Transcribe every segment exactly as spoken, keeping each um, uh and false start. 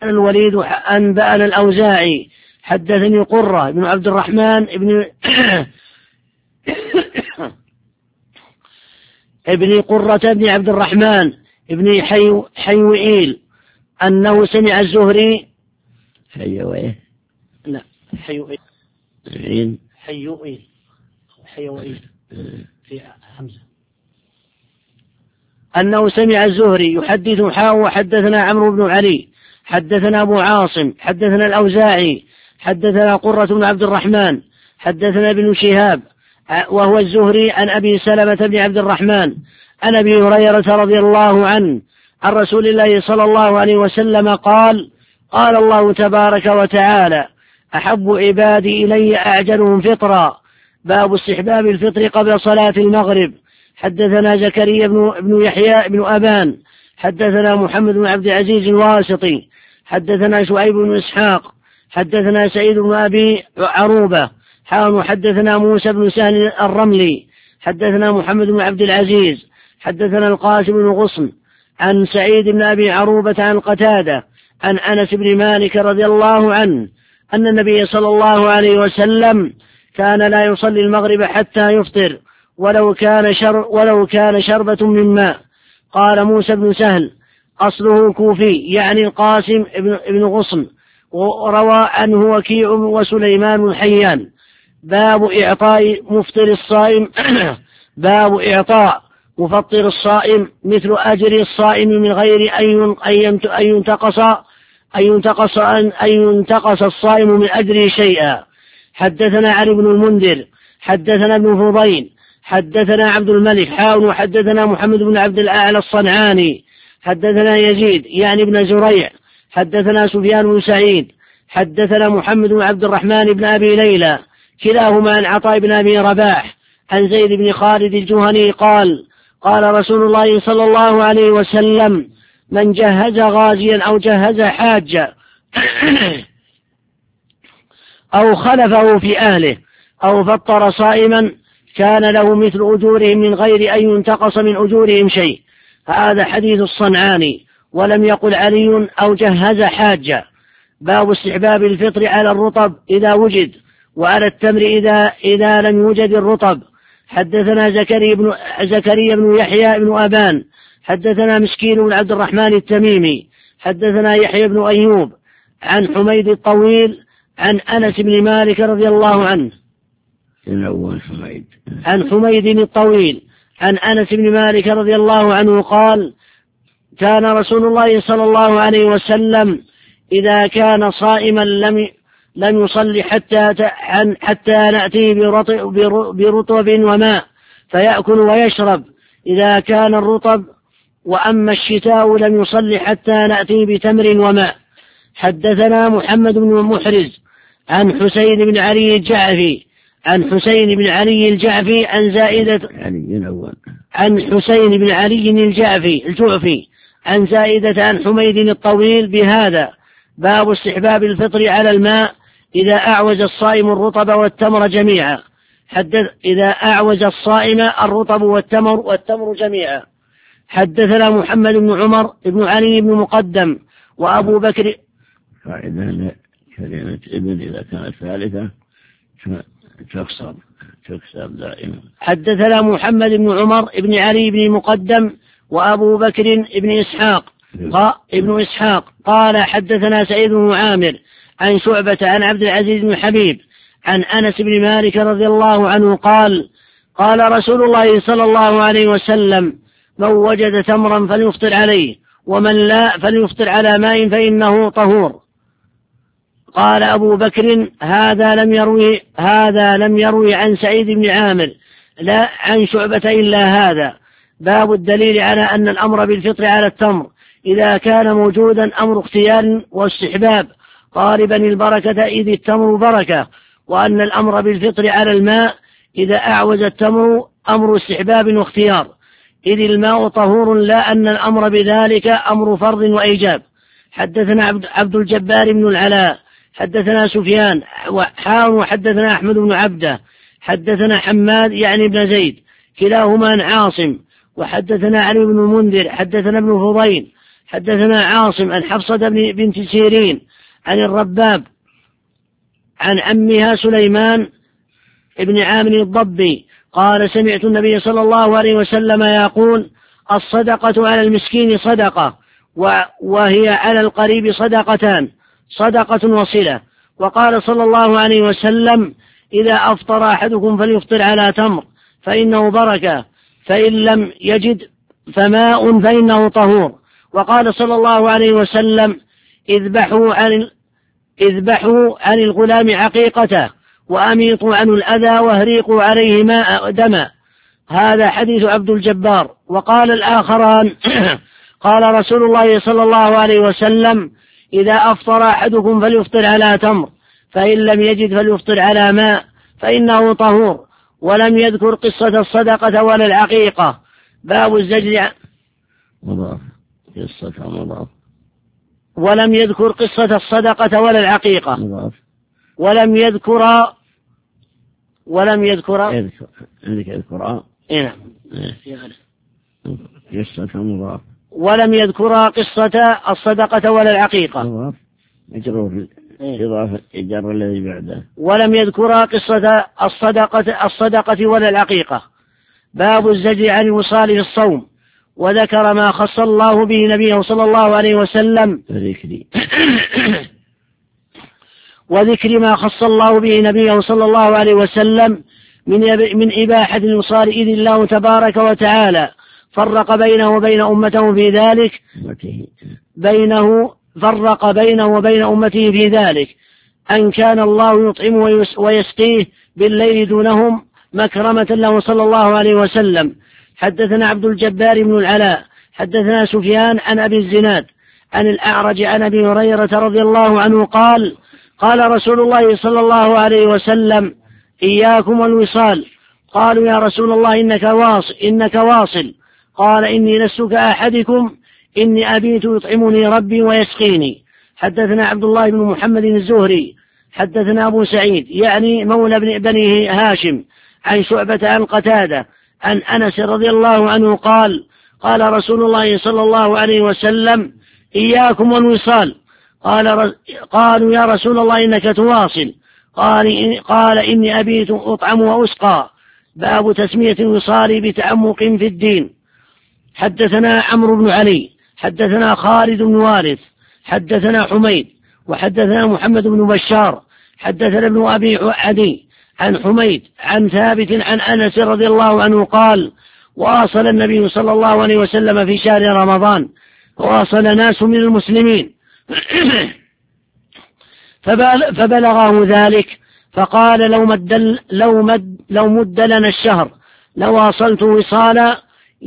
الوليد أنبأنا الأوزاعي حدثني قرة بن عبد الرحمن ابن ابن قرة بن عبد الرحمن ابن حيو حيوئيل أنه سمع الزهري حيوئيل لا حيوئيل حيوئيل حيوئيل في همزة أنه سمع الزهري يحدث حاء وحدثنا عمرو بن علي حدثنا أبو عاصم حدثنا الأوزاعي حدثنا قرة بن عبد الرحمن حدثنا ابن شهاب وهو الزهري عن أبي سلمة بن عبد الرحمن عن أبي هريرة رضي الله عنه عن رسول الله صلى الله عليه وسلم قال قال الله تبارك وتعالى أحب عبادي إلي أعجلهم فطرا باب استحباب الفطر قبل صلاة المغرب حدثنا زكريا بن, بن يحيى بن أبان حدثنا محمد بن عبد العزيز الواسطي حدثنا شعيب بن إسحاق حدثنا سعيد بن أبي عروبة حاول حدثنا موسى بن سهل الرملي حدثنا محمد بن عبد العزيز حدثنا القاسم بن غصن عن سعيد بن أبي عروبة عن قتادة عن أنس بن مالك رضي الله عنه أن النبي صلى الله عليه وسلم كان لا يصلي المغرب حتى يفطر ولو كان, شر ولو كان شربة من ماء. قال موسى بن سهل أصله كوفي يعني القاسم بن غصن وروى عنه وكيع وسليمان الحيان. باب إعطاء مفطر الصائم باب إعطاء مفطر الصائم مثل أجر الصائم من غير أن ينتقص أن ينتقص أن ينتقص الصائم من أجره شيئا. حدثنا علي بن المنذر حدثنا ابن فضيل حدثنا عبد الملك حاول وحدثنا محمد بن عبد الأعلى الصنعاني حدثنا يزيد يعني ابن زريع حدثنا سفيان بن سعيد حدثنا محمد بن عبد الرحمن بن أبي ليلى كلاهما عن عطاء بن أبي رباح عن زيد بن خالد الجهني قال قال رسول الله صلى الله عليه وسلم من جهز غازيا أو جهز حاجا أو خلفه في أهله أو فطر صائما كان له مثل أجورهم من غير أن ينتقص من أجورهم شيء. هذا حديث الصنعاني ولم يقل علي أو جهز حاجة. باب استحباب الفطر على الرطب إذا وجد وعلى التمر إذا, إذا لم يوجد الرطب. حدثنا زكريا بن, زكريا بن يحيى بن أبان حدثنا مسكين بن عبد الرحمن التميمي حدثنا يحيى بن أيوب عن حميد الطويل عن أنس بن مالك رضي الله عنه عن حميد الطويل عن أنس بن مالك رضي الله عنه قال كان رسول الله صلى الله عليه وسلم إذا كان صائما لم لم يصلي حتى حتى نأتي برطب وماء فيأكل ويشرب إذا كان الرطب وأما الشتاء لم يصلي حتى نأتي بتمر وماء. حدثنا محمد بن محرز عن حسين بن علي الجعفي عن حسين بن علي الجعفي عن زائدة عن حسين بن علي الجعفي الجعفي عن زائدة عن حميد الطويل بهذا. باب استحباب الفطر على الماء إذا أعوز الصائم الرطب والتمر جميعا. حدث إذا أعوز الصائم الرطب والتمر والتمر جميعا. حدثنا محمد بن عمر بن علي بن مقدم وأبو بكر. فإذا كلمة ابن إذا كانت ثالثة تكسر تكسر دائما. حدثنا محمد بن عمر بن علي بن مقدم وأبو بكر بن إسحاق ابن إسحاق قال حدثنا سعيد بن عامر عن شعبة عن عبد العزيز بن حبيب عن أنس بن مالك رضي الله عنه قال قال رسول الله صلى الله عليه وسلم من وجد تمرا فليفطر عليه ومن لا فليفطر على ماء فإنه طهور. قال أبو بكر هذا لم يروي هذا لم يروي عن سعيد بن عامر لا عن شعبة إلا هذا. باب الدليل على أن الأمر بالفطر على التمر إذا كان موجودا أمر اختيار واستحباب طالبا البركة إذ التمر بركة، وأن الأمر بالفطر على الماء إذا أعوز التمر أمر استحباب واختيار إذ الماء طهور لا أن الأمر بذلك أمر فرض وإيجاب. حدثنا عبد الجبار بن العلاء حدثنا سفيان وحدثنا أحمد بن عبده حدثنا حماد يعني ابن زيد كلاهما عن عاصم وحدثنا علي بن المنذر حدثنا ابن فضيل حدثنا عاصم عن حفصة بنت سيرين عن الرباب عن عمها سليمان ابن عامر الضبي قال سمعت النبي صلى الله عليه وسلم يقول الصدقة على المسكين صدقة وهي على القريب صدقتان صدقة وصلة. وقال صلى الله عليه وسلم إذا أفطر أحدكم فليفطر على تمر فإنه بركة فإن لم يجد فماء فإنه طهور. وقال صلى الله عليه وسلم اذبحوا عن اذبحوا عن الغلام عقيقته وأميطوا عنه الأذى واهريقوا عليه ماء دما. هذا حديث عبد الجبار. وقال الآخران قال رسول الله صلى الله عليه وسلم إذا أفطر أحدكم فليفطر على تمر فإن لم يجد فليفطر على ماء فإنه طهور. ولم يذكر قصة الصدقة ولا العقيقة. باب الزجر مضاف قصة مضاف ولم يذكر قصة الصدقة ولا العقيقة مضاف ولم يذكر ولم يذكر عندك يذكر نعم قصة مضاف ولم يذكر قصة الصدقة ولا العقيقة مضاف مجرور إضافة الجر الذي بعده. ولم يذكر قصة الصدقة الصدقة ولا العقيقة. باب الزجر عن الوصال في الصوم. وذكر ما خص الله به نبيه صلى الله عليه وسلم وذكر ما خص الله به نبيه صلى الله عليه وسلم من من إباحة الوصال إذ الله تبارك وتعالى فرق بينه وبين أمته في ذلك بينه فرق بينه وبين أمته في ذلك أن كان الله يطعمه ويسقيه بالليل دونهم مكرمة له صلى الله عليه وسلم. حدثنا عبد الجبار بن العلاء حدثنا سفيان عن أبي الزناد عن الأعرج عن أبي هريرة رضي الله عنه قال قال رسول الله صلى الله عليه وسلم إياكم والوصال. قالوا يا رسول الله إنك واصل, إنك واصل. قال إني لست كأحدكم إني أبيت يطعمني ربي ويسقيني. حدثنا عبد الله بن محمد الزهري حدثنا أبو سعيد يعني مولى بن بني هاشم عن شعبة عن قتادة عن أنس رضي الله عنه قال قال رسول الله صلى الله عليه وسلم إياكم والوصال. قال قالوا يا رسول الله إنك تواصل. قال, قال إني أبيت أطعم وأسقى. باب تسمية الوصال بتعمق في الدين. حدثنا عمرو بن علي حدثنا خالد بن وارث حدثنا حميد وحدثنا محمد بن بشار حدثنا ابن أبي عدي عن حميد عن ثابت عن أنس رضي الله عنه قال واصل النبي صلى الله عليه وسلم في شهر رمضان واصل ناس من المسلمين فبلغه ذلك فقال لو مد, لو مد, لو مد لنا الشهر لواصلت وصالا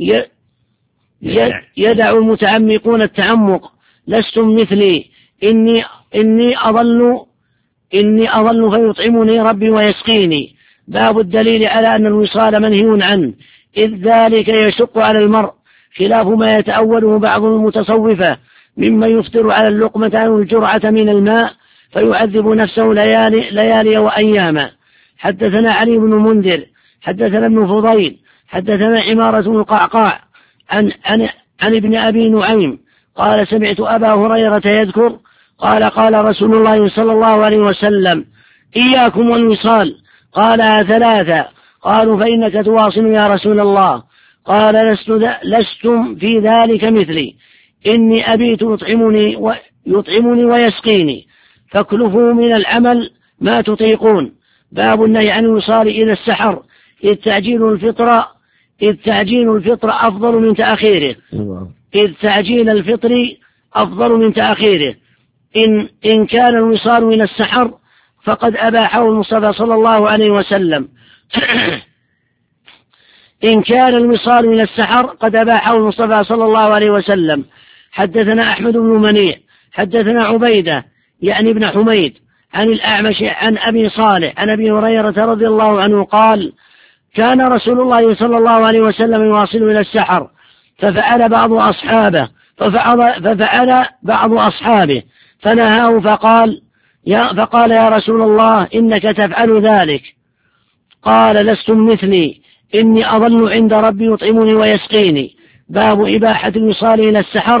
يدع المتعمقون التعمق لستم مثلي إني, إني أظل إني أظل فيطعمني ربي ويسقيني. باب الدليل على أن الوصال منهي عنه إذ ذلك يشق على المرء خلاف ما يتأوله بعض المتصوفة مما يفطر على اللقمة أو الجرعة من الماء فيعذب نفسه ليالي, ليالي وأياما. حدثنا علي بن منذر حدثنا ابن فضيل حدثنا عمارة القعقاع عن, عن, عن ابن أبي نعيم قال سمعت أبا هريرة يذكر قال قال رسول الله صلى الله عليه وسلم إياكم والوصال. قال ثلاثة. قالوا فإنك تواصل يا رسول الله. قال لست لستم في ذلك مثلي إني أبيت يطعمني, ويطعمني ويسقيني فاكلفوا من العمل ما تطيقون. باب النهي عن الوصال إلى السحر إذ تعجيل الفطر إذ تعجيل الفطر أفضل من تأخيره إذ تعجيل الفطر أفضل من تأخيره. إن, إن كان الوصال إلى السحر فقد أباحه المصطفى صلى الله عليه وسلم إن كان الوصال إلى السحر قد أباحه المصطفى صلى الله عليه وسلم. حدثنا أحمد بن منيع حدثنا عبيدة يعني ابن حميد عن الأعمش عن أبي صالح عن أبي هريرة رضي الله عنه قال كان رسول الله صلى الله عليه وسلم يواصل إلى السحر ففعل بعض أصحابه ففعل, ففعل بعض أصحابه فنهاه فقال يا, فقال يا رسول الله إنك تفعل ذلك. قال لستم مثلي إني أظل عند ربي يطعمني ويسقيني. باب إباحة الوصال إلى السحر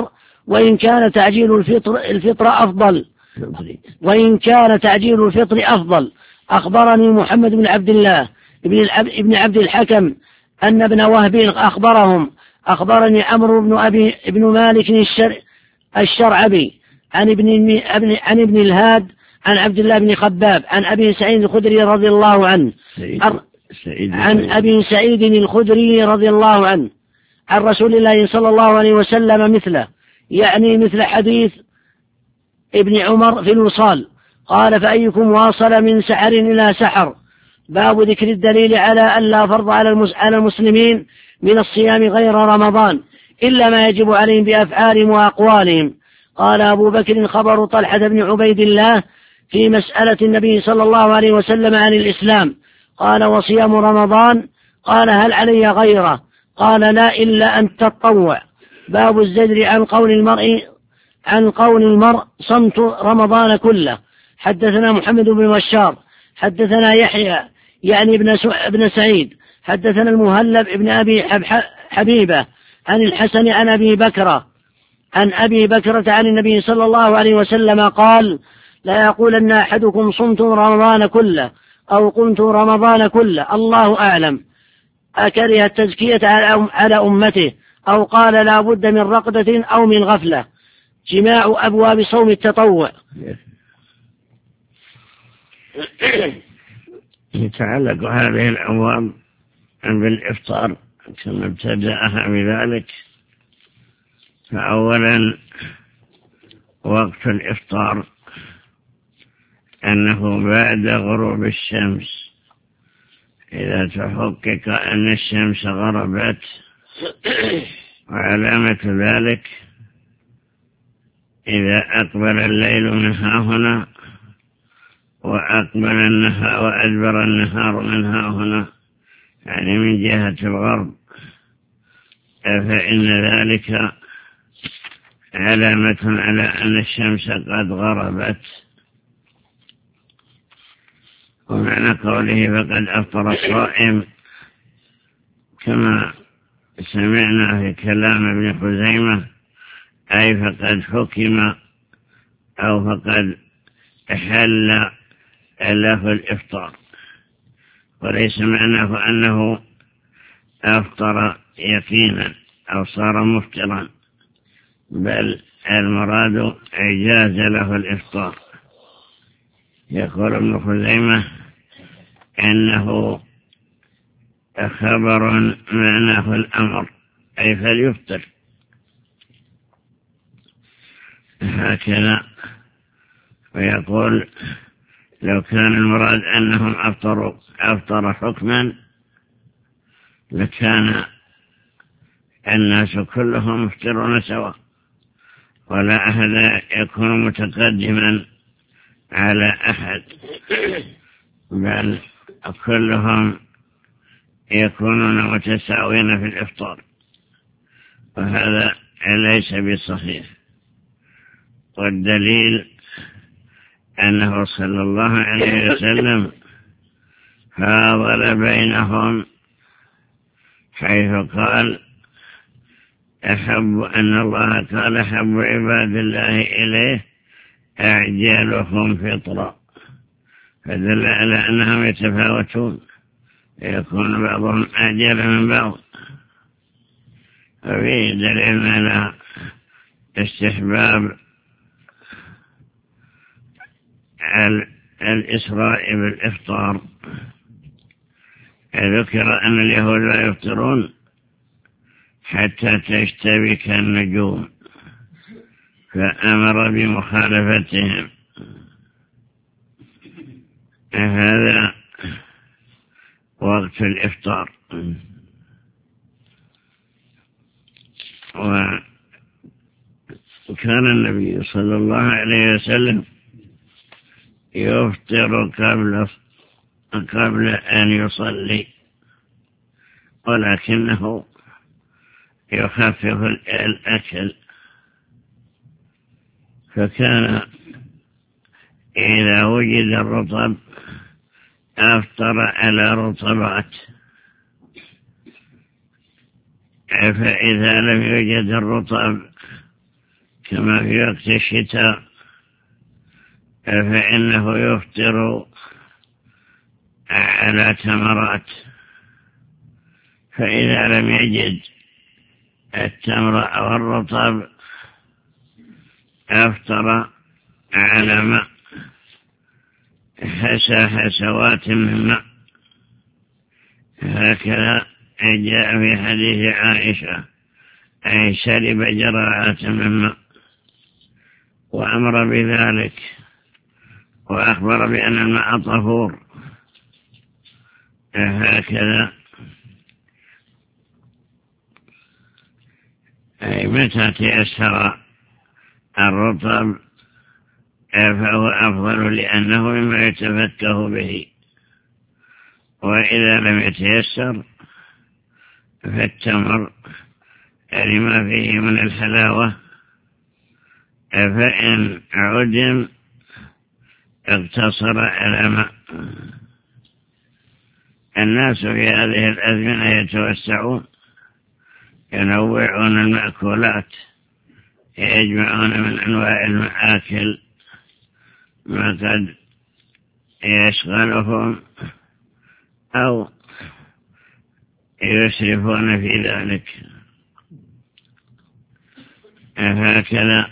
وإن كان تعجيل الفطر, الفطر أفضل وإن كان تعجيل الفطر أفضل. أخبرني محمد بن عبد الله ابن عبد الحكم أن ابن وهب أخبرهم أخبرني عمرو بن أبي ابن مالك الشر الشرعبي عن ابن عن ابن الهاد عن عبد الله بن خباب عن أبي سعيد الخدري رضي الله عنه عن أبي سعيد الخدري رضي الله عنه عن رسول الله صلى الله عليه وسلم مثله، يعني مثل حديث ابن عمر في الوصال. قال: فأيكم واصل من سحر إلى سحر. باب ذكر الدليل على أن لا فرض على المسلمين من الصيام غير رمضان إلا ما يجب عليهم بأفعالهم وأقوالهم. قال أبو بكر: خبر طلحة بن عبيد الله في مسألة النبي صلى الله عليه وسلم عن الإسلام. قال: وصيام رمضان؟ قال: هل علي غيره؟ قال: لا، إلا أن تطوع. باب الزجر عن قول المرء عن قول المرء صمت رمضان كله. حدثنا محمد بن بشار حدثنا يحيى يعني ابن ابن سعيد حدثنا المهلب ابن أبي حبيبة عن الحسن عن أبي بكرة عن أبي بكرة عن النبي صلى الله عليه وسلم قال: لا يقولن أحدكم صمت رمضان كله أو قمت رمضان كله، الله أعلم. أكره التزكية على أمته، أو قال: لا بد من رقدة أو من غفلة. جماع أبواب صوم التطوع. يتعلق هذه الأبواب بالإفطار كما ابتدأها بذلك. فأولا وقت الإفطار أنه بعد غروب الشمس، إذا تحقق أن الشمس غربت. وعلامة ذلك إذا أقبل الليل من ها هنا وأقبل النهار وأدبر النهار من ها هنا، يعني من جهة الغرب، فإن ذلك علامة على أن الشمس قد غربت. ومعنى قوله فقد أفطر الصائم كما سمعنا في كلام ابن خزيمة، أي فقد حكم أو فقد حل له الإفطار، وليس معناه أنه أفطر يقينا أو صار مفطرا، بل المراد إجاز له الإفطار. يقول ابن خزيمة إنه خبر معناه الأمر، أي فليفطر. هكذا. ويقول لو كان المراد أنهم أفطروا أفطر حكما لكان الناس كلهم مفطرون سواء، ولا أحد يكون متقدما على أحد، بل كلهم يكونون متساوين في الإفطار، وهذا ليس بصحيح. والدليل أنه صلى الله عليه وسلم فاضل بينهم، حيث قال أحب أن الله قال أحب عباد الله إليه أعجلهم فطرا، فدل على أنهم يتفاوتون، يكون بعضهم أعجل من بعض. وفيه دليل على استحباب الإسراء بالإفطار. ذكر أن اليهود لا يفطرون حتى تشتبك النجوم، فأمر بمخالفتهم. هذا وقت الإفطار. وكان النبي صلى الله عليه وسلم يفطر قبل قبل أن يصلي، ولكنه يخفف الأكل. فكان إذا وجد الرطب أفطر على رطبات، فإذا لم يوجد الرطب كما في وقت الشتاء فإنه يفطر على تمرات، فإذا لم يجد التمر أو الرطب أفطر على ماء حسى حسوات من ماء. هكذا جاء في حديث عائشة أي شرب جرعات من ماء وأمر بذلك، وأخبر بأن الماء طهور. هكذا أي متى تيسر الرطب فهو أفضل لأنه مما يتفكه به، وإذا لم يتيسر فالتمر لما فيه من الحلاوة، فإن عدم اقتصر على ماء. الناس في هذه الأزمنة يتوسعون، ينوعون المأكولات، يجمعون من أنواع المآكل ما قد يشغلهم أو يسرفون في ذلك. هكذا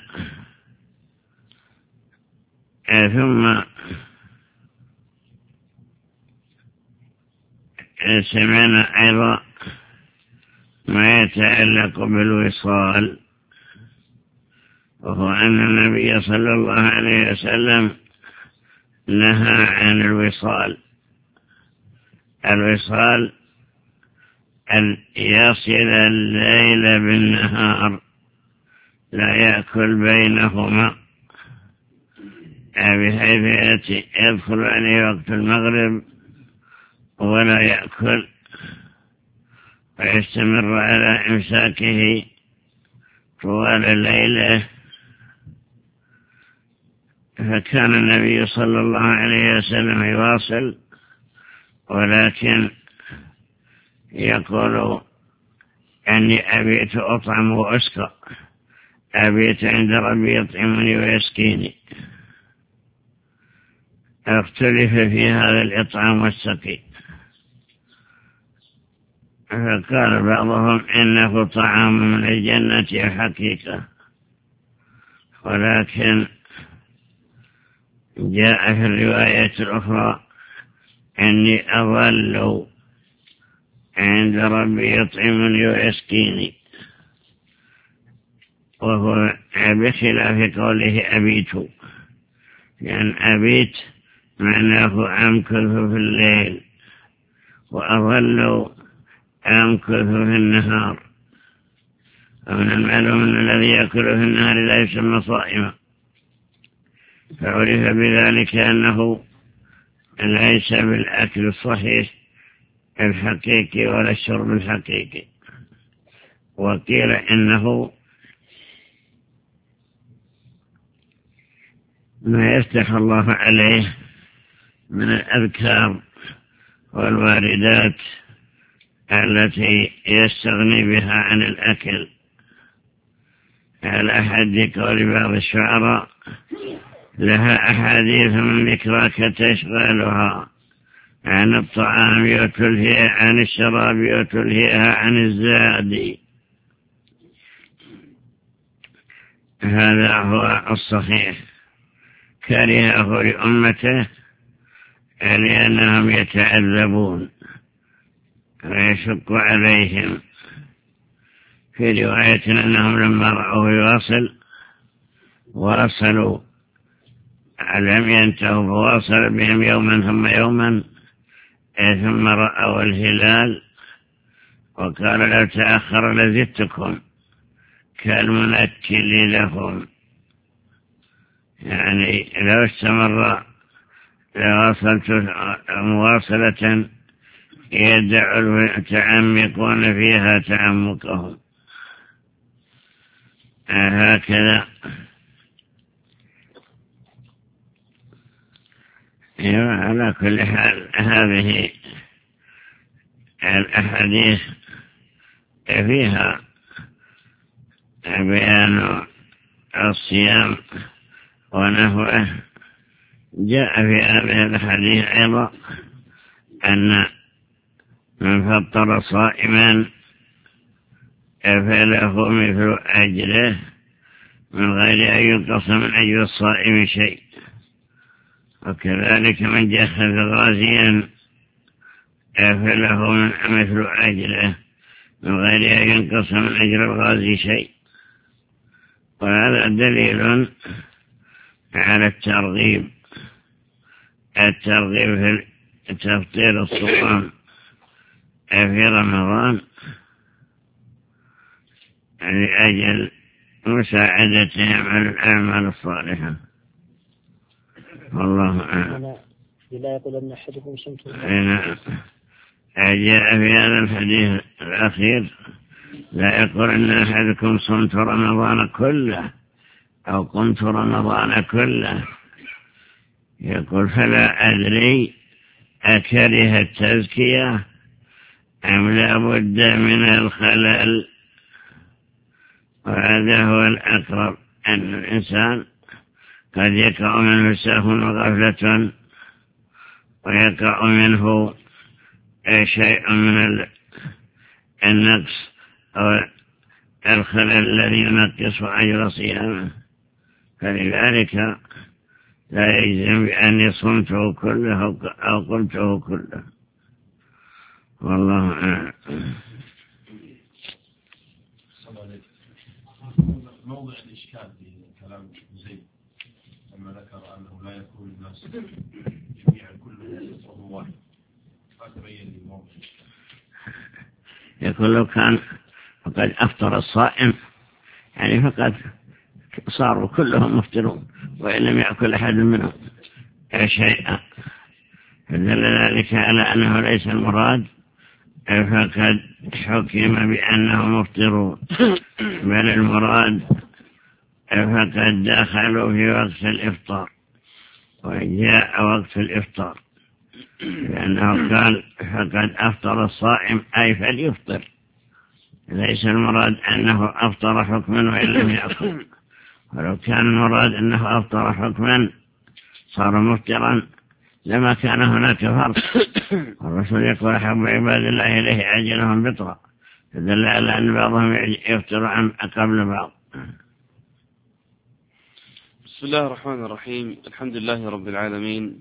ثم سمعنا أيضا ما يتعلق بالوصال، وهو أن النبي صلى الله عليه وسلم نهى عن الوصال. الوصال أن يصل الليل بالنهار لا يأكل بينهما، بحيث يدخل عليه وقت المغرب ولا يأكل ويستمر على إمساكه طوال الليلة. فكان النبي صلى الله عليه وسلم يواصل، ولكن يقول أني أبيت أطعم وأسقى، أبيت عند ربي يطعمني ويسقيني. اختلف في هذا الإطعام والسقي، فقال بعضهم إنه طعام من الجنة حقيقة، ولكن جاء في الرواية الأخرى إني أظل عند ربي يطعمني ويسقيني، وهو بخلاف قوله أبيت، لأن أبيت معناه أمكث في الليل، وأظل أمكث في النهار. ومن المعلوم أن الذي يأكل في النهار لا يسمى صائما، فعرف بذلك أنه ليس بالأكل الصحيح الحقيقي ولا الشرب الحقيقي. وقيل إنه ما يفتح الله عليه من الأذكار والواردات التي يستغني بها عن الأكل، على حد قول بعض الشعراء: لها أحاديث من ذكراك تشغلها عن الطعام وتلهيها عن الشراب وتلهيها عن الزاد. هذا هو الصحيح، كرهه لأمته لأنهم يتعذبون ويشق عليهم. في رواية أنهم لما رأوه يواصل واصلوا، لم ينتهوا فواصل بهم يوما ثم يوما، ثم رأوا الهلال وقال لو تأخر لزدتكم كالمنكل لهم، يعني لو استمر لواصلت مواصلة يدعو المتعمقون فيها تعمقهم. هكذا على كل حال هذه الأحاديث فيها بيان الصيام ونحوه. جاء في هذه الحديث أيضا أن من فطر صائما فله مثل أجره من غير أن ينقص من أجر الصائم شيء، وكذلك من جهز غازيا فله مثل أجره من غير أن ينقص من أجر الغازي شيء. وهذا دليل على الترغيب الترغيب في تفطير الصوم في رمضان لأجل مساعدتهم على الأعمال الصالحة. والله أعلم. لا يقول أن أحدكم صمت. جاء في هذا الحديث الأخير لا يقول أن أحدكم صمت رمضان كله أو قمت رمضان كله، يقول فلا أدري أكره التزكية أم لا بد من الخلل. وهذا هو الأقرب، أن الإنسان قد يقع منه سهو وغفلة ويقع منه شيء من النقص أو الخلل الذي ينقص أجر صيامه، فلذلك لا يجزم بأني صمته كله أو قلته كله. والله أعلم. موضع الإشكال في كلام زيد لما ذكر أنه لا يكون الناس جميعا كلهم صوم واحد، فتبين لي موضع الإشكال. يقول لو كان فقد أفطر الصائم يعني فقد صاروا كلهم مفطرون وإن لم يأكل أحد منهم شيئا، فدل ذلك على أنه ليس المراد فقد حكم بأنه مفطرون، بل المراد فقد دخلوا في وقت الإفطار وجاء وقت الإفطار، لأنه قال فقد أفطر الصائم أي فليفطر، ليس المراد أنه أفطر حكما وإن لم يأكل. ولو كان المراد أنه أفطر حكما صار مفطرا لما كان هناك فرق. الرسول يقول أحب عباد الله إليه عجلهم بطرا، فدل على أن بعضهم يفطر عن قبل بعض. بسم الله الرحمن الرحيم. الحمد لله رب العالمين.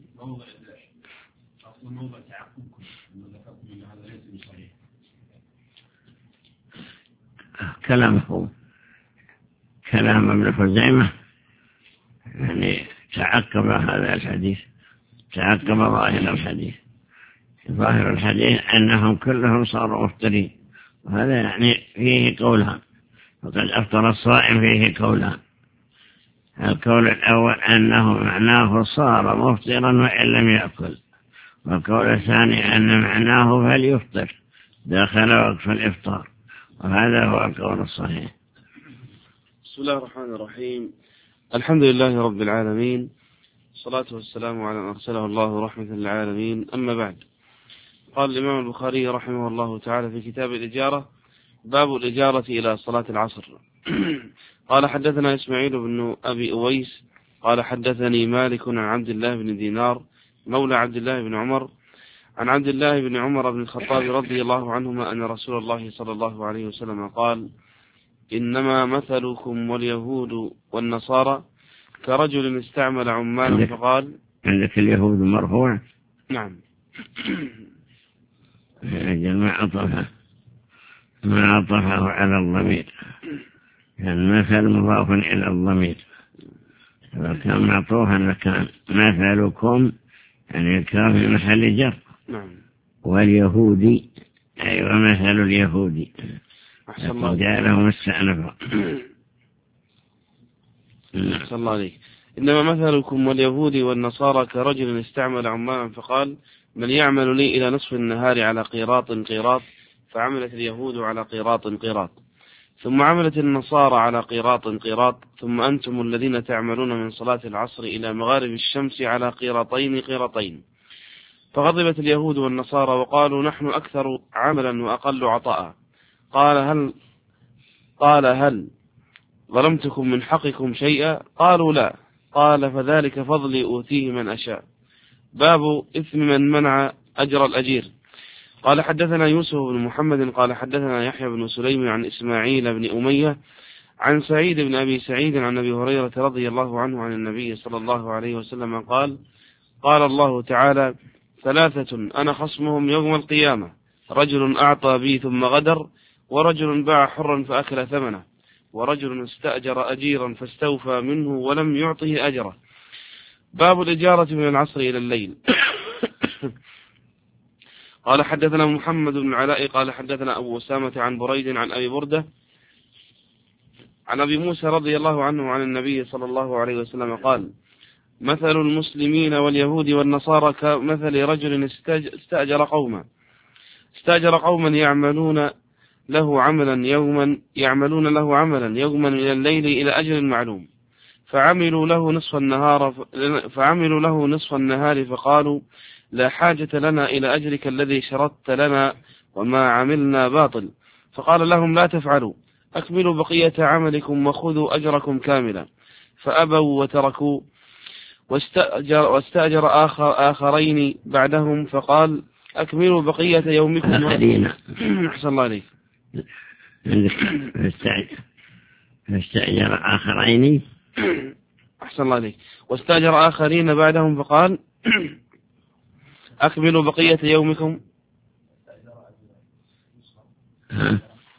موضع تعقبكم من هذا ليس صحيح. كلامه كلام ابن خزيمة يعني تعقب هذا الحديث، تعقب ظاهر الحديث. ظاهر الحديث أنهم كلهم صاروا مفطرين، وهذا يعني فيه قولان، وقد أفطر الصائم فيه قولان. القول الأول أنه معناه صار مفطرا وإن لم يأكل، والقول الثاني أن معناه فليفطر داخل وقت الإفطار، وهذا هو القول الصحيح. بسم الله الرحمن الرحيم. الحمد لله رب العالمين، الصلاة والسلام على من أرسله الله رحمة للعالمين. أما بعد، قال الإمام البخاري رحمه الله تعالى في كتاب الإجارة: باب الإجارة إلى صلاة العصر. قال حدثنا إسماعيل بن أبي أويس قال حدثني مالك عن عبد الله بن دينار مولى عبد الله بن عمر عن عبد الله بن عمر بن الخطاب رضي الله عنهما أن رسول الله صلى الله عليه وسلم قال: إنما مثلكم واليهود والنصارى كرجل استعمل عمالا فقال. عندك اليهود مرفوع؟ نعم. ما عطفه ما عطفه على الضمير، يعني مثل مضاف إلى الضمير، لو كان معطوفا لكان مثلكم يعني كان في محل جر. نعم. واليهودي أي ومثل اليهودي أحسن الله جاء له مستأنفا. أحسن الله عليك. إنما مثلكم واليهود والنصارى كرجل استعمل عمالا فقال: من يعمل لي إلى نصف النهار على قيراط قيراط، فعملت اليهود على قيراط قيراط، ثم عملت النصارى على قيراط قيراط، ثم أنتم الذين تعملون من صلاة العصر إلى مغارب الشمس على قيراطين قيراطين. فغضبت اليهود والنصارى وقالوا: نحن أكثر عملا وأقل عطاء. قال هل قال هل ظلمتكم من حقكم شيئا؟ قالوا لا. قال فذلك فضلي أوتيه من أشاء. باب إثم من منع أجر الأجير. قال حدثنا يوسف بن محمد قال حدثنا يحيى بن سليم عن إسماعيل بن أمية عن سعيد بن أبي سعيد عن أبي هريرة رضي الله عنه عن النبي صلى الله عليه وسلم قال قال الله تعالى ثلاثة أنا خصمهم يوم القيامة: رجل أعطى بي ثم غدر، ورجل باع حرا فأكل ثمنه، ورجل استأجر أجيرا فاستوفى منه ولم يعطه أجره. باب الإجارة من العصر إلى الليل. قال حدثنا محمد بن العلاء قال حدثنا أبو أسامة عن بريد عن أبي بردة عن أبي موسى رضي الله عنه عن النبي صلى الله عليه وسلم قال مثل المسلمين واليهود والنصارى كمثل رجل استأجر قوما استأجر قوما يعملون له عملا يوما يعملون له عملا يوما إلى الليل إلى أجل معلوم، فعملوا له نصف النهار فعملوا له نصف النهار فقالوا لا حاجة لنا إلى أجرك الذي شرطت لنا وما عملنا باطل. فقال لهم لا تفعلوا، أكملوا بقية عملكم وخذوا أجركم كاملا. فأبوا وتركوا، واستأجر, واستأجر آخر آخرين بعدهم فقال أكملوا بقية يومكم. أحسن الله عليك. فاستأجر آخرين أحسن الله عليك. واستأجر آخرين بعدهم فقال أكملوا بقية يومكم. ها؟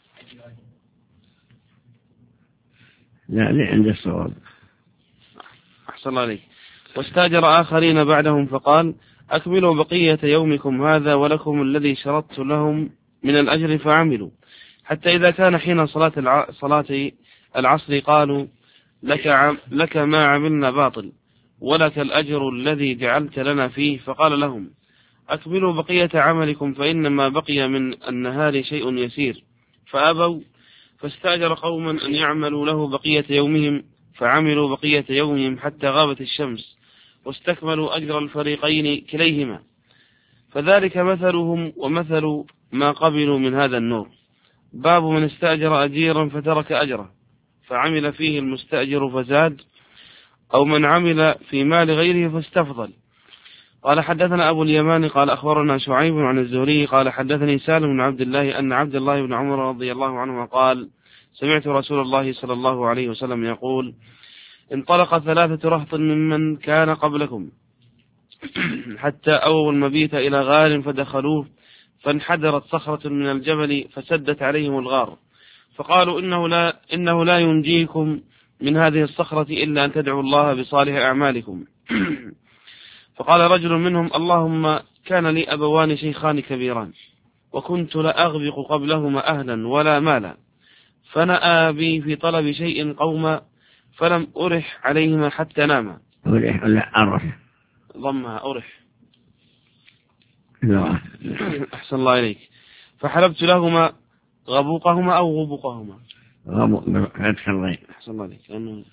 لا لا عند الصواب. أحسن الله عليك. واستأجر آخرين بعدهم فقال أكملوا بقية يومكم هذا ولكم الذي شرطت لهم من الأجر فعملوا، حتى إذا كان حين صلاة الع... صلاة العصر قالوا لك, عم... لك ما عملنا باطل ولك الأجر الذي جعلت لنا فيه. فقال لهم أكملوا بقية عملكم فإنما بقي من النهار شيء يسير. فأبوا، فاستأجر قوما أن يعملوا له بقية يومهم فعملوا بقية يومهم حتى غابت الشمس واستكملوا أجر الفريقين كليهما. فذلك مثلهم ومثل ما قبلوا من هذا النور. باب من استأجر أجيرا فترك أجره فعمل فيه المستأجر فزاد، أو من عمل في مال غيره فاستفضل. قال حدثنا أبو اليمان قال أخبرنا شعيب عن الزهري قال حدثني سالم بن عبد الله أن عبد الله بن عمر رضي الله عنه قال سمعت رسول الله صلى الله عليه وسلم يقول انطلق ثلاثة رهط ممن كان قبلكم حتى أووا المبيت إلى غار فدخلوه فانحدرت صخرة من الجبل فسدت عليهم الغار، فقالوا إنه لا, إنه لا ينجيكم من هذه الصخرة إلا أن تدعوا الله بصالح أعمالكم. فقال رجل منهم اللهم كان لي أبوان شيخان كبيران وكنت لا أغبق قبلهما أهلا ولا مالا، فنأى بي في طلب شيء قوما فلم أرح عليهما حتى ناما. أرح ولا أرح؟ ضمها أرح. لا. أحسن الله إليك. فحلبت لهما غبوقهما أو غبوقهما. غبوق فتح الغين. أحسن الله إليك. أنه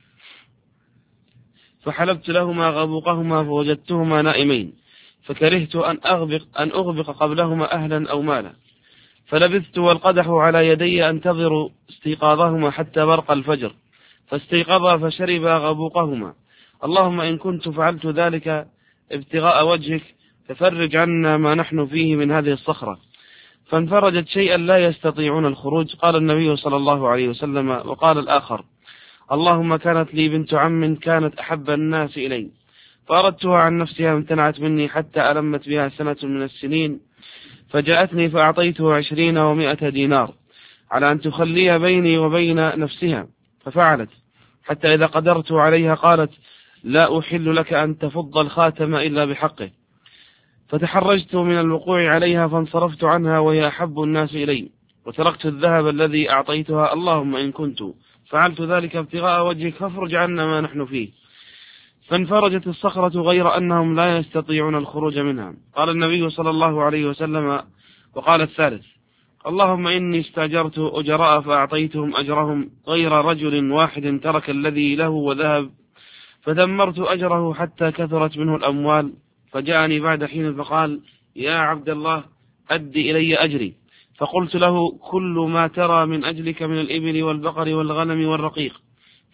فحلبت لهما غبوقهما فوجدتهما نائمين فكرهت أن أغبق, أن أغبق قبلهما أهلا أو مالا، فلبثت والقدح على يدي أنتظر استيقاظهما حتى برق الفجر، فاستيقظا فشربا غبوقهما. اللهم إن كنت فعلت ذلك ابتغاء وجهك ففرج عنا ما نحن فيه من هذه الصخرة. فانفرجت شيئا لا يستطيعون الخروج. قال النبي صلى الله عليه وسلم وقال الآخر اللهم كانت لي بنت عم كانت أحب الناس إلي فأردتها عن نفسها امتنعت مني حتى ألمت بها سنة من السنين، فجاءتني فأعطيته عشرين ومائة دينار على أن تخليها بيني وبين نفسها، ففعلت حتى إذا قدرت عليها قالت لا أحل لك أن تفض الخاتم إلا بحقه، فتحرجت من الوقوع عليها فانصرفت عنها وهي أحب الناس إلي وتركت الذهب الذي أعطيتها. اللهم إن كنت فعلت ذلك ابتغاء وجهك فافرج عنا ما نحن فيه. فانفرجت الصخرة غير أنهم لا يستطيعون الخروج منها. قال النبي صلى الله عليه وسلم وقال الثالث اللهم إني استأجرت أجراء فأعطيتهم أجرهم غير رجل واحد ترك الذي له وذهب، فدمرت أجره حتى كثرت منه الأموال، فجاءني بعد حين فقال يا عبد الله أد إلي أجري، فقلت له كل ما ترى من أجلك من الإبل والبقر والغنم والرقيق،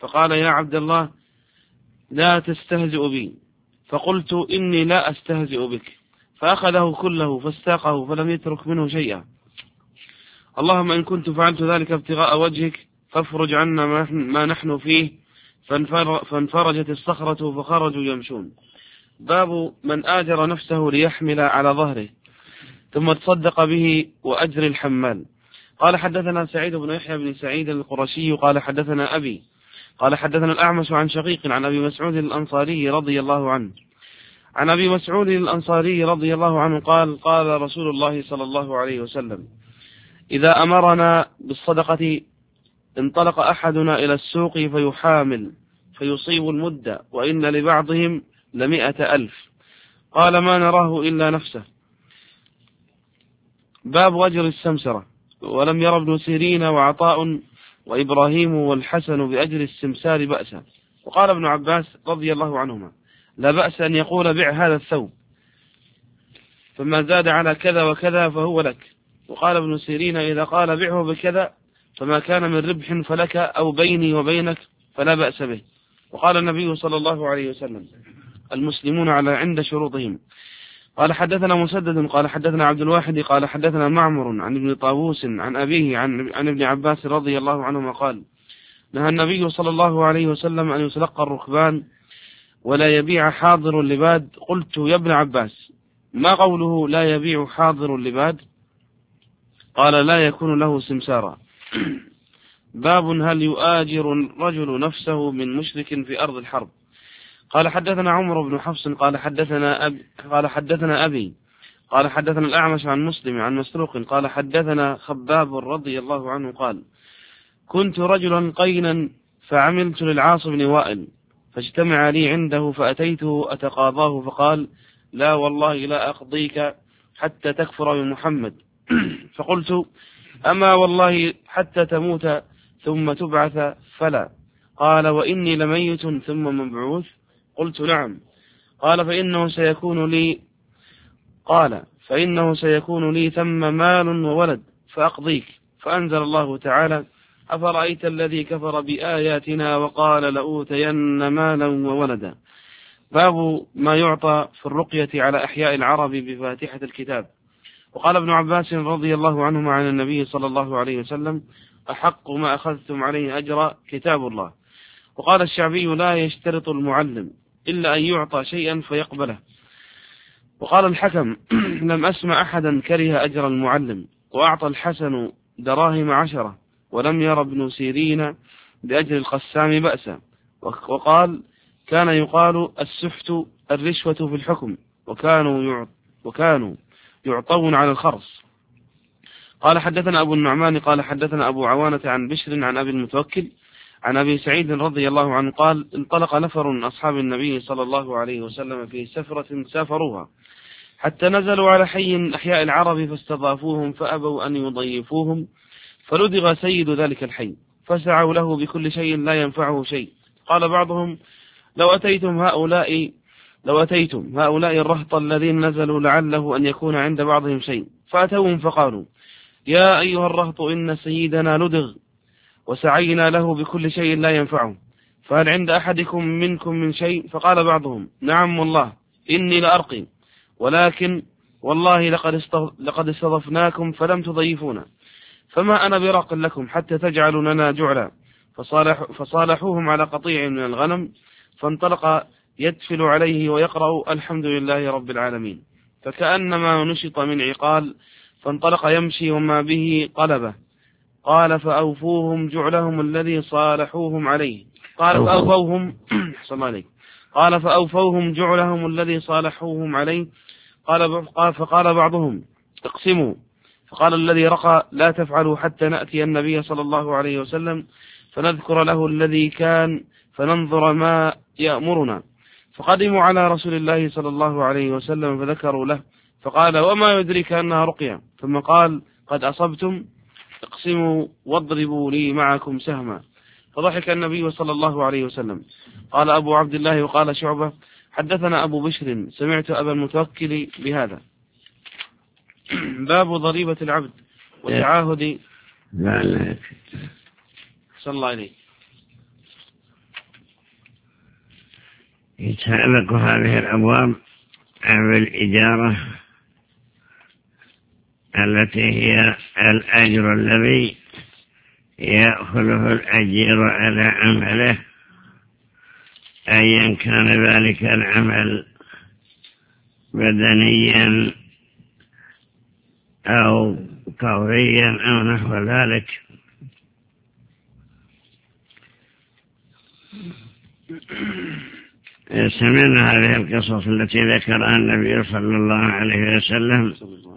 فقال يا عبد الله لا تستهزئ بي، فقلت إني لا أستهزئ بك، فأخذه كله فاستاقه فلم يترك منه شيئا. اللهم إن كنت فعلت ذلك ابتغاء وجهك فافرج عنا ما نحن فيه، فانفرجت الصخرة فخرجوا يمشون. باب من آجر نفسه ليحمل على ظهره ثم تصدق به وأجر الحمال. قال حدثنا سعيد بن يحيى بن سعيد القرشي قال حدثنا أبي قال حدثنا الأعمش عن شقيق عن أبي مسعود الأنصاري رضي الله عنه عن أبي مسعود الأنصاري رضي الله عنه قال قال رسول الله صلى الله عليه وسلم إذا أمرنا بالصدقة انطلق أحدنا إلى السوق فيحامل فيصيب المدة وإن لبعضهم لمئة ألف، قال ما نراه إلا نفسه. باب أجر السمسرة. ولم ير ابن سيرين وعطاء وإبراهيم والحسن بأجر السمسار بأسا. وقال ابن عباس رضي الله عنهما لا بأس أن يقول بع هذا الثوب فما زاد على كذا وكذا فهو لك. وقال ابن سيرين إذا قال بعه بكذا فما كان من ربح فلك أو بيني وبينك فلا بأس به. وقال النبي صلى الله عليه وسلم المسلمون على عند شروطهم. قال حدثنا مسدد قال حدثنا عبد الواحد قال حدثنا معمر عن ابن طاووس عن أبيه عن, عن ابن عباس رضي الله عنهما قال نهى النبي صلى الله عليه وسلم أن يتلقى الركبان ولا يبيع حاضر اللباد. قلت يا ابن عباس ما قوله لا يبيع حاضر اللباد؟ قال لا يكون له سمسارا. باب هل يؤاجر الرجل نفسه من مشرك في أرض الحرب. قال حدثنا عمر بن حفص قال حدثنا أبي قال حدثنا أبي قال حدثنا الأعمش عن مسلم عن مسروق قال حدثنا خباب رضي الله عنه قال كنت رجلا قينا فعملت للعاص بن وائل فاجتمع لي عنده فأتيته أتقاضاه فقال لا والله لا أقضيك حتى تكفر بمحمد. فقلت أما والله حتى تموت ثم تبعث فلا. قال وإني لميت ثم مبعوث. قلت نعم. قال فإنه سيكون لي قال فإنه سيكون لي ثم مال وولد فأقضيك. فأنزل الله تعالى أفرأيت الذي كفر بآياتنا وقال لأوتين مالا وولدا. باب ما يعطى في الرقية على أحياء العرب بفاتحة الكتاب. وقال ابن عباس رضي الله عنهما عن النبي صلى الله عليه وسلم أحق ما أخذتم عليه أجر كتاب الله. وقال الشعبي لا يشترط المعلم إلا أن يعطى شيئا فيقبله. وقال الحكم لم أسمع أحدا كره أجر المعلم. وأعطى الحسن دراهم عشرة ولم ير ابن سيرين بأجر القسام بأسا. وقال كان يقال السحت الرشوة في الحكم وكانوا وكانوا يعطون على الخرص. قال حدثنا أبو النعمان قال حدثنا أبو عوانة عن بشر عن أبي المتوكل عن أبي سعيد رضي الله عنه قال انطلق نفر من أصحاب النبي صلى الله عليه وسلم في سفرة سافروها حتى نزلوا على حي أحياء العرب فاستضافوهم فأبوا أن يضيفوهم فلدغ سيد ذلك الحي فسعوا له بكل شيء لا ينفعه شيء. قال بعضهم لو أتيتم هؤلاء لو أتيتم هؤلاء الرهط الذين نزلوا لعله أن يكون عند بعضهم شيء. فأتوهم فقالوا يا أيها الرهط إن سيدنا لدغ وسعينا له بكل شيء لا ينفعه فهل عند أحدكم منكم من شيء؟ فقال بعضهم نعم والله إني لأرقي ولكن والله لقد استضفناكم فلم تضيفونا فما أنا براق لكم حتى تجعلوا لنا جعلا. فصالح فصالحوهم على قطيع من الغنم فانطلق يدفل عليه ويقرأ الحمد لله رب العالمين فكأنما نشط من عقال فانطلق يمشي وما به قلبه. قال فأوفوهم جعلهم الذي صالحوهم عليه. قال فأوفوهم قال فأوفوهم جعلهم الذي صالحوهم عليه. قال فقال بعضهم اقسموا. فقال الذي رقى لا تفعلوا حتى نأتي النبي صلى الله عليه وسلم فنذكر له الذي كان فننظر ما يأمرنا. فقدموا على رسول الله صلى الله عليه وسلم فذكروا له فقال وما يدريك أنها رقية؟ ثم قال قد أصبتم اقسموا واضربوا لي معكم سهما. فضحك النبي صلى الله عليه وسلم. قال أبو عبد الله وقال شعبة حدثنا أبو بشر سمعت أبا المتوكل بهذا. باب ضريبة العبد وتعاهد لا لا صلى الله عليه. يتعلق هذه الأبواب بالإجارة التي هي الأجر الذي يأخذه الأجير على عمله أيا كان ذلك العمل بدنيا أو قويا أو نحو ذلك. سمعنا هذه القصص التي ذكرها النبي صلى الله عليه وسلم.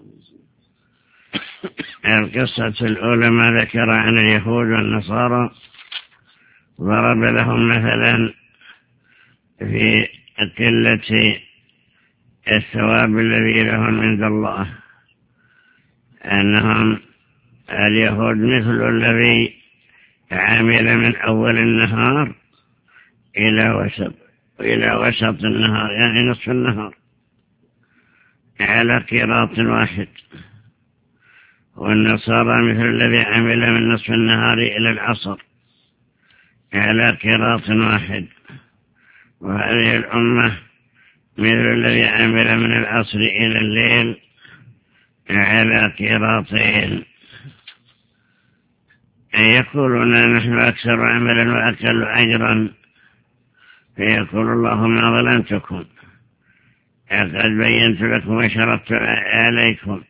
القصة الأولى ما ذكر عن اليهود والنصارى، ضرب لهم مثلا في قلة الثواب الذي لهم عند الله، أنهم اليهود مثل الذي عمل من أول النهار إلى وسط إلى وسط النهار، يعني نصف النهار، على قيراط واحد، والنصارى مثل الذي عمل من نصف النهار إلى العصر على قيراط واحد، وهذه الأمة مثل الذي عمل من العصر إلى الليل على قيراطين. يقولون نحن أكثر عملا وأقل أجرا، فيقول الله ما ظلمتكم، قد بينت لكم وشرطت عليكم.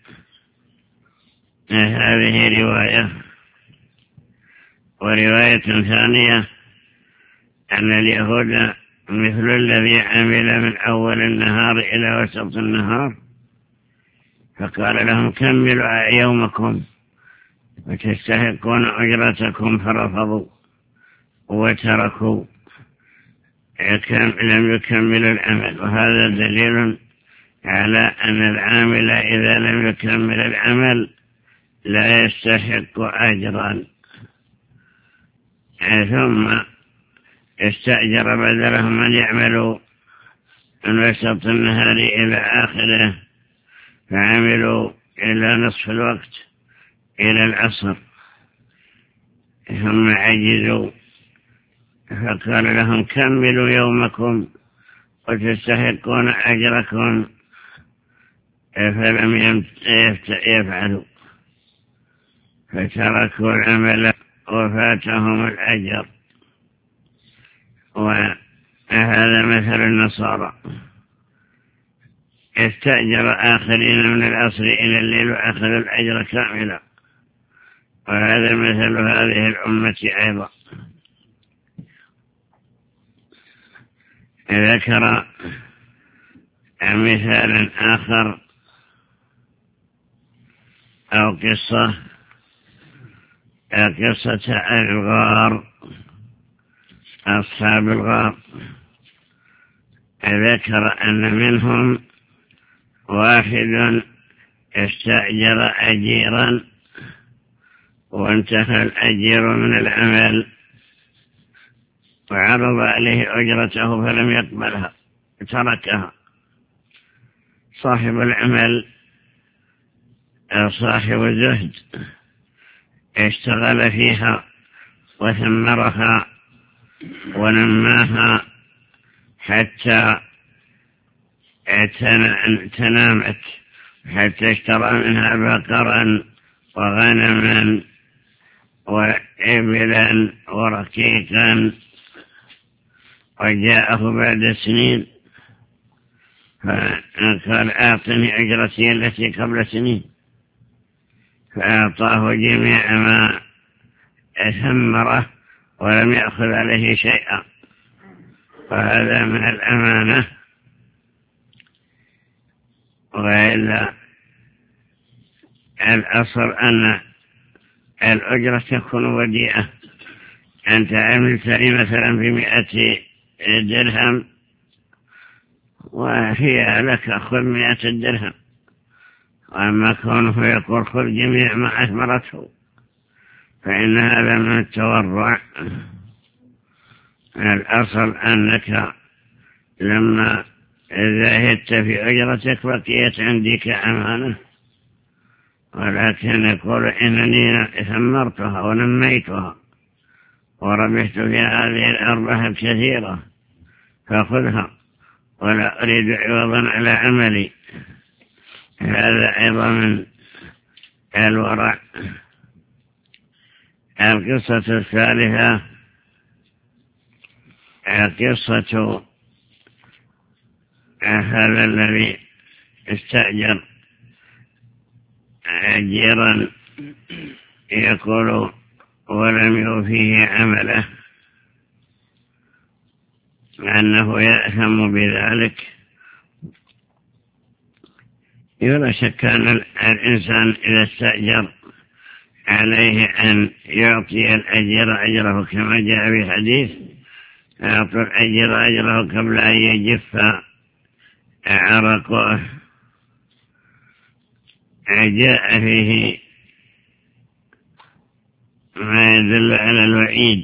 هذه رواية. ورواية ثانية أن اليهود مثل الذي عمل من أول النهار إلى وسط النهار، فقال لهم كملوا يومكم وتستحقون أجرتكم، فرفضوا وتركوا، لم يكملوا العمل. وهذا دليل على أن العامل إذا لم يكمل العمل لا يستحق أجرا. ثم استأجر بدلهم أن يعملوا من وسط النهار إلى آخره، فعملوا إلى نصف الوقت إلى العصر، ثم عجزوا، فقال لهم كملوا يومكم وتستحقون أجركم، فلم يفعلوا، فتركوا العمل وفاتهم الأجر. وهذا مثل النصارى، استأجر آخرين من العصر إلى الليل وأخذوا الأجر كاملا، وهذا مثل هذه الأمة أيضا. ذكر مثالا آخر أو قصة قصة الغار، أصحاب الغار. ذكر أن منهم واحد استأجر أجيرا، وانتهى الأجير من العمل وعرض عليه أجرته فلم يقبلها، تركها. صاحب العمل صاحب الزهد اشتغل فيها وثمرها ونماها حتى تنامت، حتى اشترى منها بقرا وغنما وإبلا ورقيقا، وجاءه بعد سنين فقال أعطني أجرتي التي قبل سنين، فأعطاه جميع ما ثمره ولم يأخذ عليه شيئا، وهذا من الأمانة. وإلا الأصل أن الأجرة تكون وديئة. أنت عملت لي مثلا بمئة درهم وهي لك، خذ مئة درهم، وأما كونه يقول خذ جميع ما أثمرته فإن هذا من التورع. الأصل أنك لما زهدت في أجرتك بقيت عندك أمانة، ولكن يقول إنني ثمرتها ونميتها وربحت في هذه الأرباح الكثيرة فخذها، ولا أريد عوضا على عملي. هذا أيضا من الورع. القصة الثالثة قصة هذا الذي استأجر أجيرا يقول ولم يوفيه عمله أنه يأثم بذلك. ولا شك أن الإنسان إذا استأجر عليه أن يعطي الأجير أجره كما جاء في حديث أعطوا الأجير أجره قبل أن يجف عرقه. جاء فيه ما يدل على الوعيد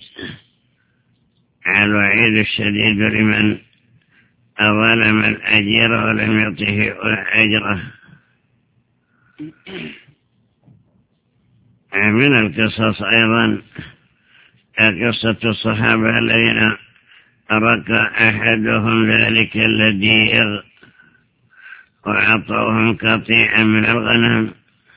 الوعيد الشديد لمن ظلم الأجير ولم يعطه أجره. من القصص أيضا قصة الصحابة الذين رقى أحدهم ذلك اللديغ وعطوهم قطيعا من الغنم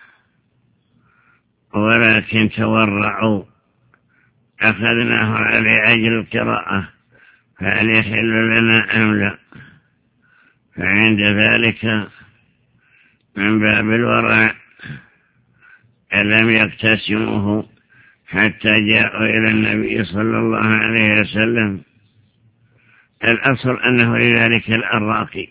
ولكن تورعوا أخذناه على أجل القراءة فهل يحل لنا أم لا؟ فعند ذلك من باب الورع لم يقتسموه حتى جاءوا إلى النبي صلى الله عليه وسلم. الأصل أنه لذلك الأراقي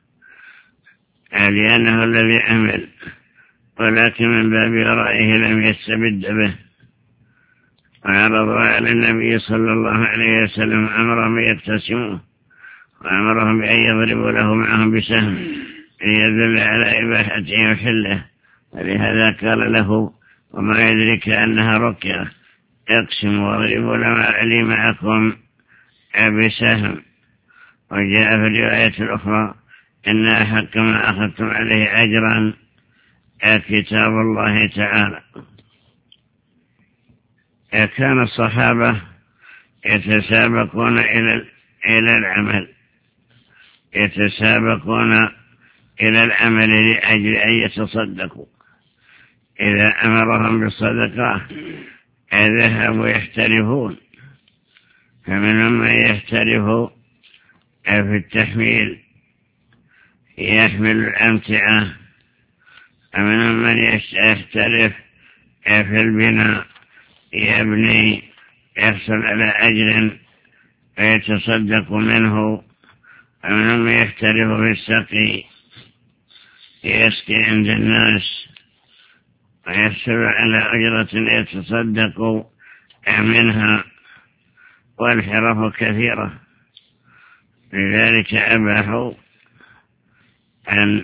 لأنه الذي عمل، ولكن من باب ورائه لم يستبد به. وعرضوا على النبي صلى الله عليه وسلم أمرهم يقتسموه وأمرهم بأن يضربوا له معهم بسهم ليدل على إباحته وحله. ولهذا قال له وما يدرك أنها رقية اقسم واضربوا لي معكم بسهم. وجاء في الرواية الأخرى إن أحق ما أخذتم عليه أجرا كتاب الله تعالى. كان الصحابة يتسابقون إلى إلى العمل يتسابقون إلى العمل لأجل أن يتصدقوا. إذا أمرهم بالصدقة ذهبوا يحترفون، فمنهم من يحترف في التحميل يحمل الأمتعة، ومنهم من يحترف في البناء يبني يحصل على أجر ويتصدق منه، ومنهم من يحترف في السقي يسقي عند الناس ويحصل على أجرة يتصدق منها، والحرف كثيرة. لذلك أباحوا أن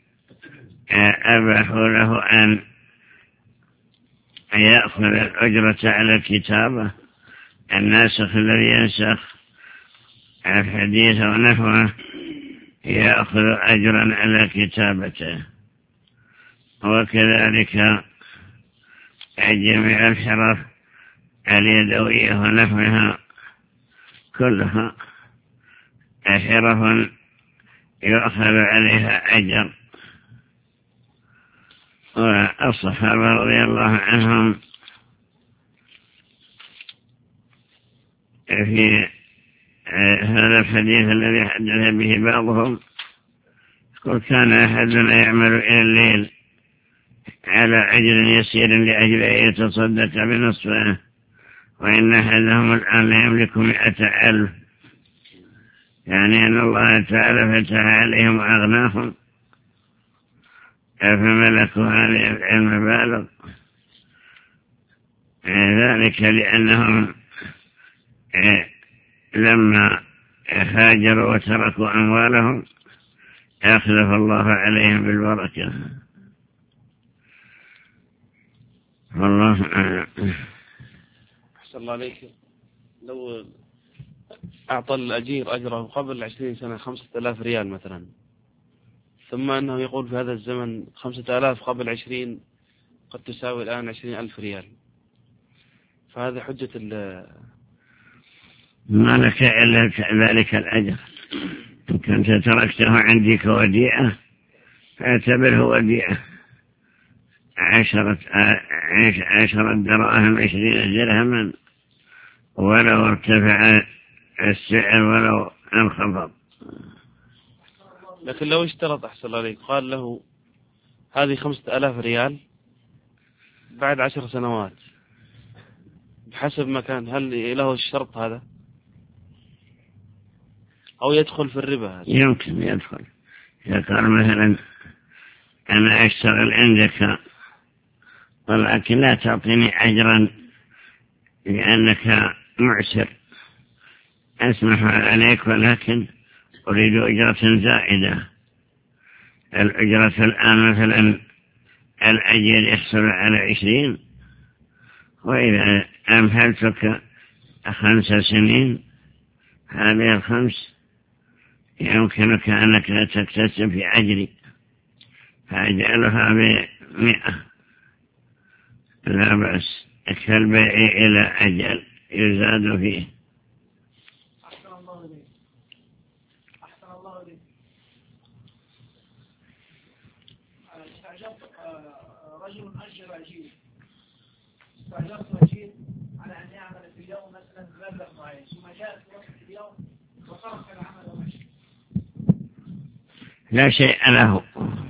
أباحوا له أن يأخذ الأجرة على الكتابة. الناسخ الذي ينسخ الحديث ونحوه يأخذ أجرا على كتابته. وكذلك جميع الحرف اليدوية ونحوها كلها حرف يؤخذ عليها أجر. والصحابة رضي الله عنهم في هذا الحديث الذي حدث به بعضهم يقول كان أحدنا يعمل إلى الليل على أجر يسير لأجل أن يتصدق بنصفه، وإن أحدهم الآن لا يملك مئة ألف، يعني أن الله تعالى فتح عليهم وأغناهم فملكوا هذه المبالغ. ذلك لأنهم لما هاجروا وتركوا أموالهم أخلف الله عليهم بالبركة. والله أعلم. أحسن الله عليك. لو أعطى الأجير أجره قبل عشرين سنة خمسة آلاف ريال مثلا، ثم أنه يقول في هذا الزمن خمسة آلاف قبل عشرين قد تساوي الآن عشرين ألف ريال، فهذا حجة ال ما لك إلا ذلك الأجر إن كنت تركته عندي كوديعة فاعتبره وديعة عشرة, عشرة دراهم عشرين درهما ولو ارتفع السعر ولو انخفض. لكن لو اشترط أحسن عليك قال له هذه خمسة آلاف ريال بعد عشر سنوات بحسب مكان، هل له الشرط هذا أو يدخل في الربا هذا؟ يمكن يدخل. إذا قال مثلا أنا أشتغل عندك ولكن لا تعطيني أجرا لأنك معسر، أسمح عليك ولكن أريد أجرة زائدة. الأجرة الآن مثلا الأجر يحصل على عشرين، وإذا أمهلتك خمس سنين هذه الخمس يمكنك أنك تكتسب في أجري فأجعلها بمئة لا بأس، كالبيع إلى أجل يزاد فيه. أحسن الله إليك. أحسن الله إليك. استعجبت رجل أجر أجير استعجبت أجير على أن يعمل في اليوم مثلا مبلغ معين، ثم جاء في وقت اليوم وترك العمل ومشي. لا شيء له.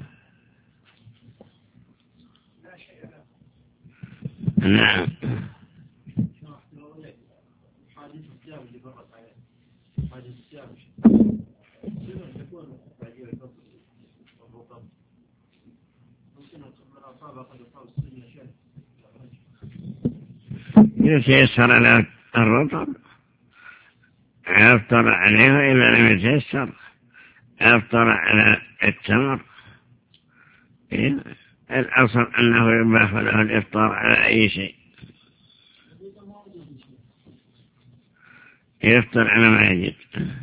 لا شيء له. نعم. يتيسر له الرطب أفطر عليه، وإذا لم يتيسر أفطر على التمر. الأصل أنه يباح له الإفطار على أي شيء، يفطر على ما يجب.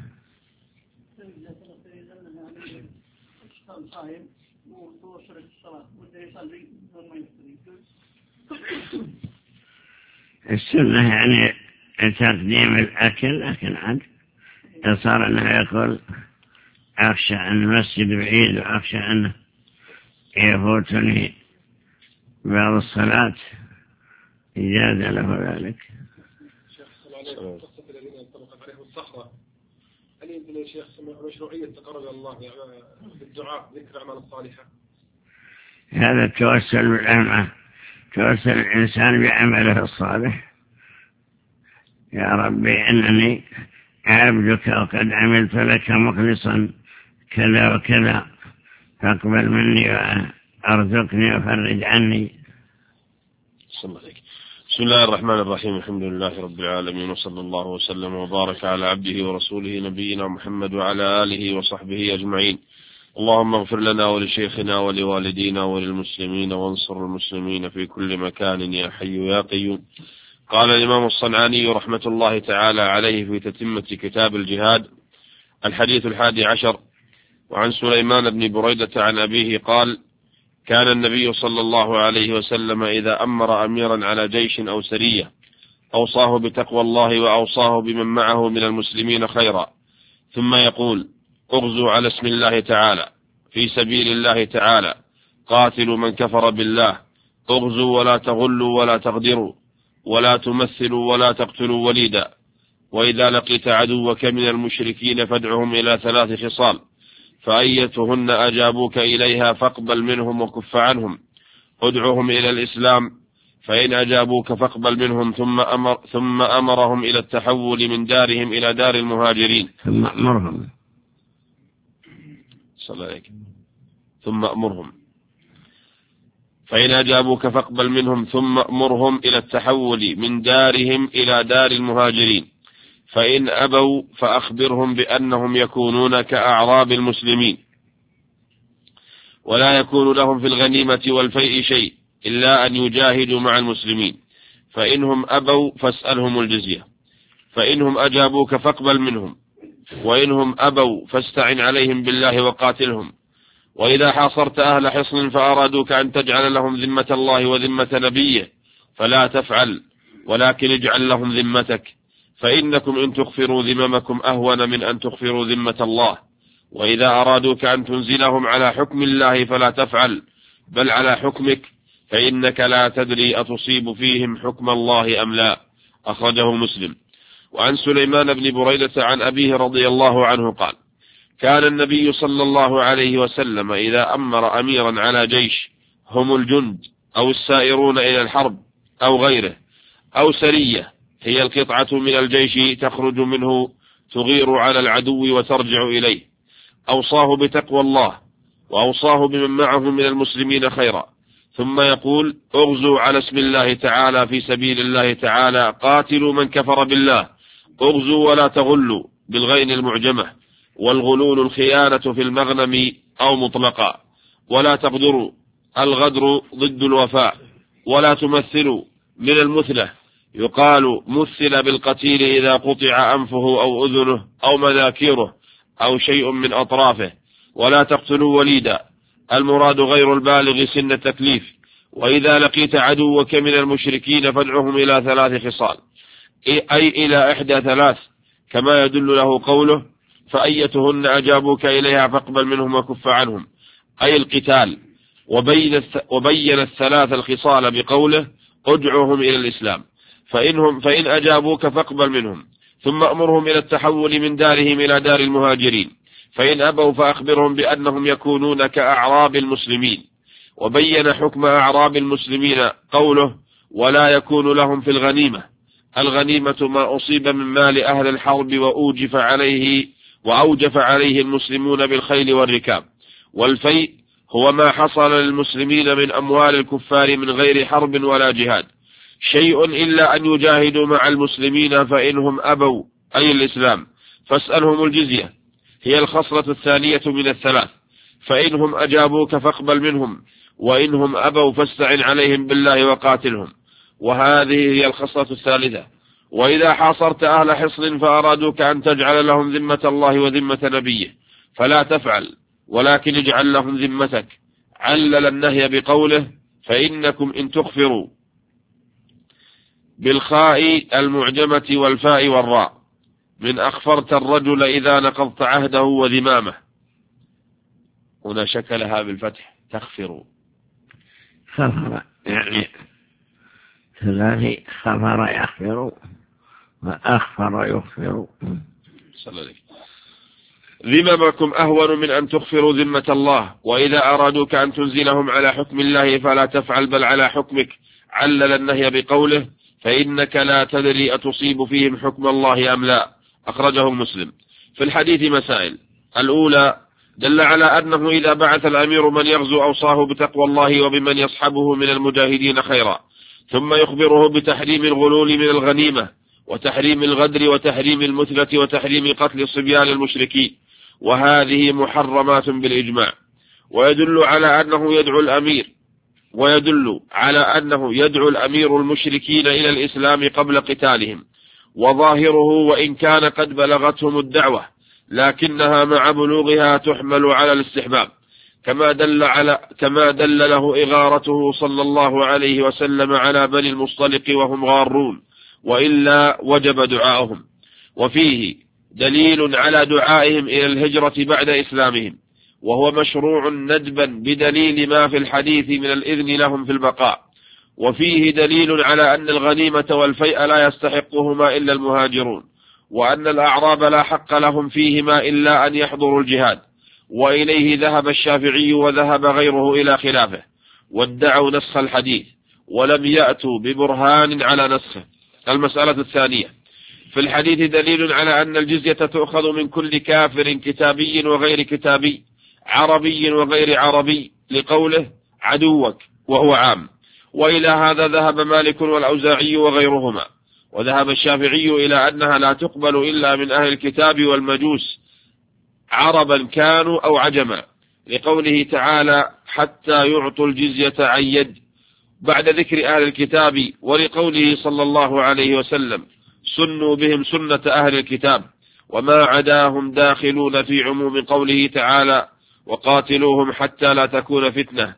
السنة يعني تقديم الأكل، لكن عاد صار أنه يقول أخشى أن المسجد بعيد وأخشى أن يفوتني بعض الصلاة، إجاز له ذلك. هل يمكن يا شيخ مشروعية تقرب إلى الله بالدعاء ذكر أعمال الصالحة؟ هذا التوسل بالأعمال، توسل الإنسان بعمله الصالح. يا ربي إنني عبدك وقد عملت لك مخلصا كذا وكذا، فاقبل مني وأرزقني وفرج عني. بسم الله الرحمن الرحيم. الحمد لله رب العالمين، وصلى الله وسلم وبارك على عبده ورسوله نبينا محمد وعلى آله وصحبه أجمعين. اللهم اغفر لنا ولشيخنا ولوالدينا وللمسلمين وانصر المسلمين في كل مكان يا حي يا قيوم. قال الإمام الصنعاني رحمة الله تعالى عليه في تتمة كتاب الجهاد الحديث الحادي عشر: وعن سليمان بن بريدة عن أبيه قال: كان النبي صلى الله عليه وسلم إذا أمر أميرا على جيش أو سرية أوصاه بتقوى الله وأوصاه بمن معه من المسلمين خيرا، ثم يقول: اغزوا على اسم الله تعالى في سبيل الله تعالى، قاتلوا من كفر بالله، اغزوا ولا تغلوا ولا تغدروا ولا تمثلوا ولا تقتلوا وليدا، وإذا لقيت عدوك من المشركين فادعهم إلى ثلاث خصال، فأيتهن أجابوك إليها فاقبل منهم وكف عنهم، ادعوهم إلى الإسلام، فإن أجابوك فاقبل منهم، ثم, أمر ثم أمرهم إلى التحول من دارهم إلى دار المهاجرين، ثم أمرهم ثم أمرهم فإن أجابوك فاقبل منهم ثم أمرهم إلى التحول من دارهم إلى دار المهاجرين، فإن أبوا فأخبرهم بأنهم يكونون كأعراب المسلمين، ولا يكون لهم في الغنيمة والفيء شيء إلا أن يجاهدوا مع المسلمين، فإنهم أبوا فاسألهم الجزية، فإنهم أجابوك فاقبل منهم، وإنهم أبوا فاستعن عليهم بالله وقاتلهم، وإذا حاصرت أهل حصن فأرادوك أن تجعل لهم ذمة الله وذمة نبيه فلا تفعل، ولكن اجعل لهم ذمتك، فإنكم إن تغفروا ذممكم أهون من أن تغفروا ذمة الله، وإذا أرادوك أن تنزلهم على حكم الله فلا تفعل بل على حكمك فإنك لا تدري أتصيب فيهم حكم الله أم لا. أخرجه مسلم. وعن سليمان بن بريدة عن أبيه رضي الله عنه قال: كان النبي صلى الله عليه وسلم إذا أمر أميرا على جيش هم الجند أو السائرون إلى الحرب أو غيره أو سرية هي القطعة من الجيش تخرج منه تغير على العدو وترجع إليه، أوصاه بتقوى الله وأوصاه بمن معه من المسلمين خيرا، ثم يقول: اغزوا على اسم الله تعالى في سبيل الله تعالى، قاتلوا من كفر بالله، اغزوا ولا تغلوا بالغين المعجمة، والغلول الخيانة في المغنم أو مطلقا، ولا تغدروا، الغدر ضد الوفاء، ولا تمثلوا من المثلة، يقال مثل بالقتيل إذا قطع أنفه أو أذنه أو مذاكيره أو شيء من أطرافه، ولا تقتلوا وليدا، المراد غير البالغ سن التكليف، وإذا لقيت عدوك من المشركين فادعهم إلى ثلاث خصال، أي إلى إحدى ثلاث، كما يدل له قوله: فأيتهن أجابوك إليها فاقبل منهم وكف عنهم، أي القتال. وبين, وبين الثلاث الخصال بقوله: ادعوهم إلى الإسلام، فإنهم فإن أجابوك فاقبل منهم، ثم أمرهم إلى التحول من دارهم إلى دار المهاجرين، فإن أبوا فأخبرهم بأنهم يكونون كأعراب المسلمين. وبين حكم أعراب المسلمين قوله: ولا يكون لهم في الغنيمة، الغنيمة ما أصيب من مال أهل الحرب وأوجف عليه وأوجف عليه المسلمون بالخيل والركاب. والفيء هو ما حصل للمسلمين من أموال الكفار من غير حرب ولا جهاد، شيء إلا أن يجاهدوا مع المسلمين، فإنهم أبوا أي الإسلام فاسألهم الجزية، هي الخصلة الثانية من الثلاث، فإنهم أجابوك فاقبل منهم، وإنهم أبوا فاستعن عليهم بالله وقاتلهم، وهذه هي الخصلة الثالثة. وإذا حاصرت أهل حصن فأرادوك أن تجعل لهم ذمة الله وذمة نبيه فلا تفعل، ولكن اجعل لهم ذمتك. علل النهي بقوله: فإنكم إن تخفروا، بالخاء المعجمة والفاء والراء، من أخفرت الرجل إذا نقضت عهده وذمامه. هنا شكلها بالفتح تخفروا. خفر يعني ثلاثي، خفر يخفر وأخفر يخفر. صلى الله. ذممكم أهون من أن تخفروا ذمة الله، وإذا أرادوك أن تنزلهم على حكم الله فلا تفعل بل على حكمك. علل النهي بقوله: فإنك لا تدري أتصيب فيهم حكم الله أم لا. أخرجه مسلم. في الحديث مسائل. الأولى: دل على أنه إذا بعث الأمير من يغزو أوصاه بتقوى الله وبمن يصحبه من المجاهدين خيرا، ثم يخبره بتحريم الغلول من الغنيمة، وتحريم الغدر، وتحريم المثلة، وتحريم قتل صبيان المشركين، وهذه محرمات بالإجماع. ويدل على أنه يدعو الأمير ويدل على أنه يدعو الأمير المشركين إلى الإسلام قبل قتالهم، وظاهره وإن كان قد بلغتهم الدعوة لكنها مع بلوغها تحمل على الاستحباب، كما دل على كما دل له إغارته صلى الله عليه وسلم على بني المصطلق وهم غارون، وإلا وجب دعاؤهم. وفيه دليل على دعائهم إلى الهجرة بعد إسلامهم، وهو مشروع ندبا بدليل ما في الحديث من الإذن لهم في البقاء. وفيه دليل على أن الغنيمة والفيء لا يستحقهما إلا المهاجرون، وأن الأعراب لا حق لهم فيهما إلا أن يحضروا الجهاد، وإليه ذهب الشافعي وذهب غيره إلى خلافه، وادعوا نسخ الحديث ولم يأتوا ببرهان على نسخه. المسألة الثانية: في الحديث دليل على أن الجزية تؤخذ من كل كافر كتابي وغير كتابي، عربي وغير عربي، لقوله عدوك وهو عام. وإلى هذا ذهب مالك والأوزاعي وغيرهما، وذهب الشافعي إلى أنها لا تقبل إلا من أهل الكتاب والمجوس عربا كانوا أو عجما، لقوله تعالى حتى يعطوا الجزية عن يد بعد ذكر أهل الكتاب، ولقوله صلى الله عليه وسلم سنوا بهم سنة أهل الكتاب، وما عداهم داخلون في عموم قوله تعالى وقاتلوهم حتى لا تكون فتنة،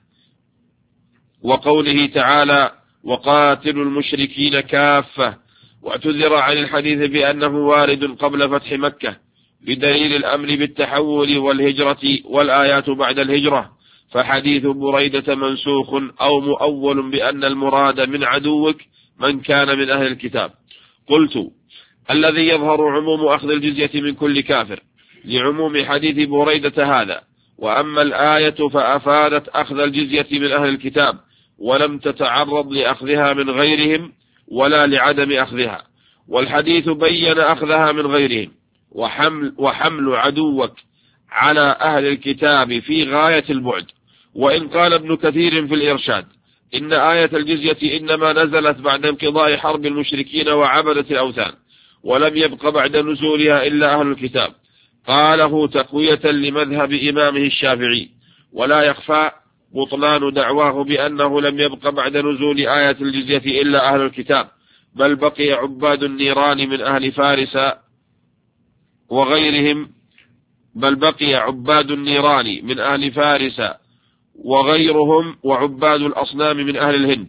وقوله تعالى وقاتلوا المشركين كافة. واعتذر عن الحديث بأنه وارد قبل فتح مكة، بدليل الأمر بالتحول والهجرة والآيات بعد الهجرة، فحديث بريدة منسوخ أو مؤول بأن المراد من عدوك من كان من أهل الكتاب. قلت: الذي يظهر عموم أخذ الجزية من كل كافر لعموم حديث بريدة هذا، وأما الآية فأفادت أخذ الجزية من أهل الكتاب ولم تتعرض لأخذها من غيرهم ولا لعدم أخذها، والحديث بين أخذها من غيرهم وحمل, وحمل عدوك على أهل الكتاب في غاية البعد. وإن قال ابن كثير في الإرشاد إن آية الجزية إنما نزلت بعد انقضاء حرب المشركين وعبدة الأوثان ولم يبق بعد نزولها إلا أهل الكتاب، قاله تقوية لمذهب إمامه الشافعي، ولا يخفى بطلان دعواه بأنه لم يبق بعد نزول آية الجزية إلا أهل الكتاب، بل بقي عباد النيران من أهل فارس وغيرهم بل بقي عباد النيران من أهل فارس وغيرهم وعباد الأصنام من أهل الهند.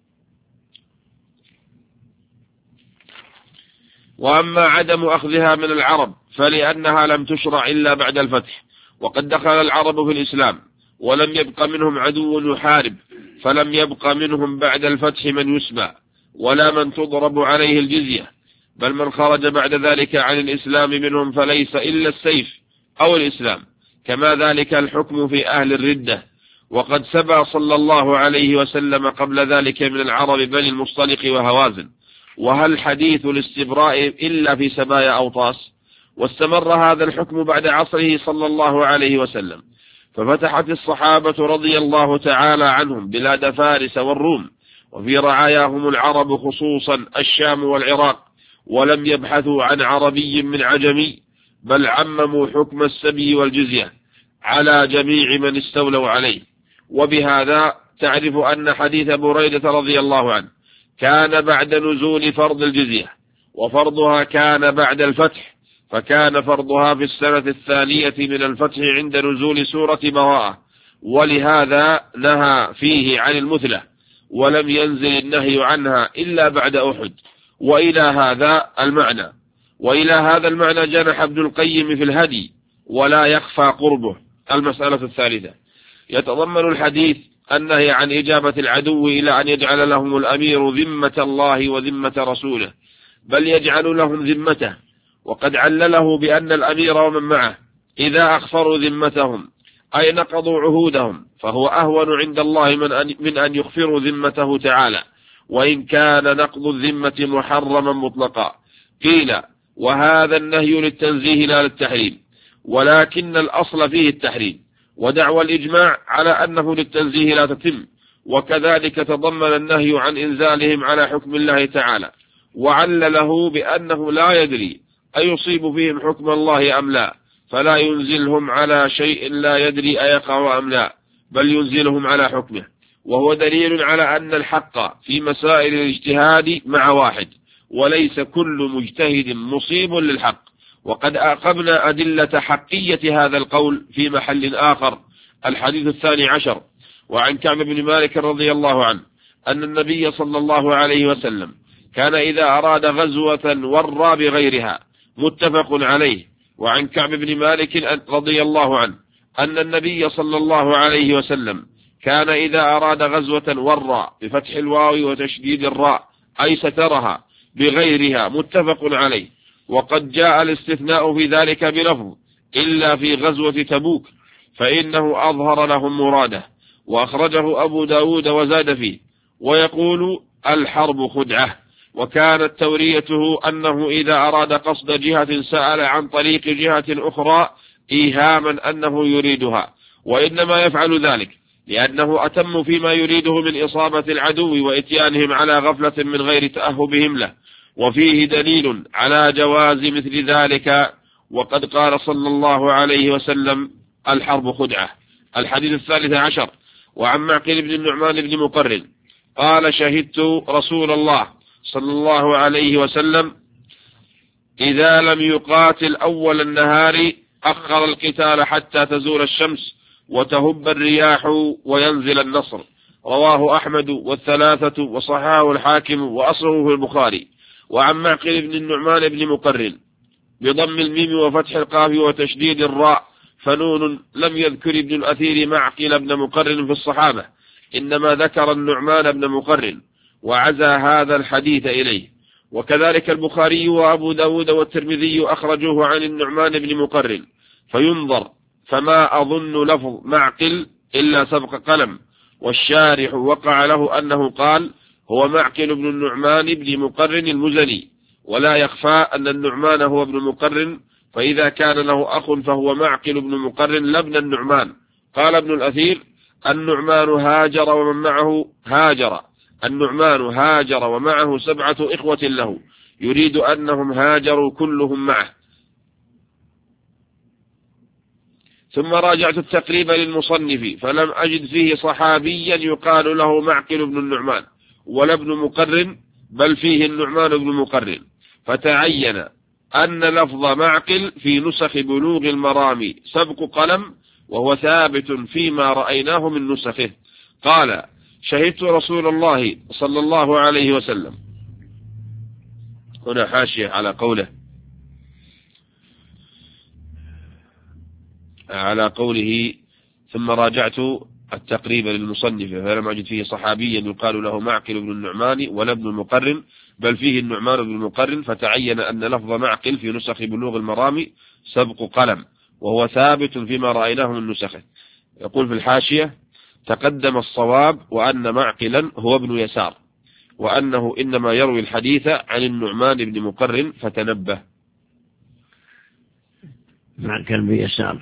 وأما عدم أخذها من العرب فلأنها لم تشرع إلا بعد الفتح، وقد دخل العرب في الإسلام ولم يبق منهم عدو يحارب، فلم يبق منهم بعد الفتح من يسمى ولا من تضرب عليه الجزية، بل من خرج بعد ذلك عن الإسلام منهم فليس إلا السيف أو الإسلام، كما ذلك الحكم في أهل الردة. وقد سبى صلى الله عليه وسلم قبل ذلك من العرب بني المصطلق وهوازن، وهل حديث الاستبراء إلا في سبايا أوطاس؟ واستمر هذا الحكم بعد عصره صلى الله عليه وسلم، ففتحت الصحابة رضي الله تعالى عنهم بلاد فارس والروم، وفي رعاياهم العرب خصوصا الشام والعراق، ولم يبحثوا عن عربي من عجمي، بل عمموا حكم السبي والجزية على جميع من استولوا عليه. وبهذا تعرف أن حديث بريدة رضي الله عنه كان بعد نزول فرض الجزية، وفرضها كان بعد الفتح، فكان فرضها في السنة الثانية من الفتح عند نزول سورة براءة، ولهذا نهى فيه عن المثلة، ولم ينزل النهي عنها إلا بعد أحد. وإلى هذا المعنى وإلى هذا المعنى جنح ابن القيم في الهدي، ولا يخفى قربه. المسألة الثالثة يتضمن الحديث النهي عن إجابة العدو إلى أن يجعل لهم الأمير ذمة الله وذمة رسوله، بل يجعل لهم ذمته، وقد علله بأن الأمير ومن معه إذا أخفروا ذمتهم أي نقضوا عهودهم فهو أهون عند الله من أن, من أن يخفروا ذمته تعالى، وإن كان نقض الذمة محرما مطلقا. قيل: وهذا النهي للتنزيه لا للتحريم، ولكن الأصل فيه التحريم، ودعوى الإجماع على أنه للتنزيه لا تتم، وكذلك تضمن النهي عن إنزالهم على حكم الله تعالى، وعلله بأنه لا يدري أيصيب فيهم حكم الله أم لا، فلا ينزلهم على شيء لا يدري أيقع أم لا، بل ينزلهم على حكمه، وهو دليل على أن الحق في مسائل الاجتهاد مع واحد، وليس كل مجتهد مصيب للحق. وقد أقمنا أدلة حقية هذا القول في محل آخر. الحديث الثاني عشر، وعن كعب بن مالك رضي الله عنه أن النبي صلى الله عليه وسلم كان إذا أراد غزوة ورى بغيرها، متفق عليه. وعن كعب بن مالك رضي الله عنه أن النبي صلى الله عليه وسلم كان إذا أراد غزوة ورى بفتح الواو وتشديد الراء أي سترها بغيرها، متفق عليه. وقد جاء الاستثناء في ذلك بلفظ إلا في غزوة تبوك، فإنه أظهر لهم مراده، وأخرجه أبو داود وزاد فيه، ويقول الحرب خدعة. وكانت توريته أنه إذا أراد قصد جهة سأل عن طريق جهة أخرى إيهاما أنه يريدها، وإنما يفعل ذلك لأنه أتم فيما يريده من إصابة العدو وإتيانهم على غفلة من غير تأهبهم له، وفيه دليل على جواز مثل ذلك. وقد قال صلى الله عليه وسلم الحرب خدعة. الحديث الثالث عشر، وعن معقل بن النعمان بن مقرن قال: شهدت رسول الله صلى الله عليه وسلم إذا لم يقاتل أول النهار أخر القتال حتى تزول الشمس وتهب الرياح وينزل النصر. رواه أحمد والثلاثة وصححه الحاكم وأصله في البخاري. وعن معقل بن النعمان بن مقرن بضم الميم وفتح القاف وتشديد الراء، فنون. لم يذكر ابن الأثير معقل بن مقرن في الصحابة، إنما ذكر النعمان بن مقرن وعزى هذا الحديث إليه. وكذلك البخاري وأبو داود والترمذي أخرجوه عن النعمان بن مقرن، فينظر، فما أظن لفظ معقل إلا سبق قلم، والشارح وقع له أنه قال هو معقل بن النعمان بن مقرن المزني، ولا يخفى أن النعمان هو ابن مقرن، فإذا كان له أخ فهو معقل بن مقرن لابن النعمان. قال ابن الأثير النعمان هاجر ومن معه هاجر النعمان هاجر ومعه سبعة إخوة له، يريد أنهم هاجروا كلهم معه. ثم راجعت التقريب للمصنف فلم أجد فيه صحابيا يقال له معقل بن النعمان ولا ابن مقرن، بل فيه النعمان بن مقرن، فتعين أن لفظ معقل في نسخ بلوغ المرام سبق قلم، وهو ثابت فيما رأيناه من نسخه. قال شهدت رسول الله صلى الله عليه وسلم. هنا حاشية على قوله على قوله ثم راجعت التقريب للمصنف فلم أجد فيه صحابيا يقال له معقل بن النعمان ولا ابن مقرن، بل فيه النعمان بن مقرن، فتعين أن لفظ معقل في نسخ بلوغ المرام سبق قلم، وهو ثابت فيما رأيناه من نسخه. يقول في الحاشية تقدم الصواب وأن معقلا هو ابن يسار، وأنه إنما يروي الحديث عن النعمان بن مقرن، فتنبه. معقل بن يسار.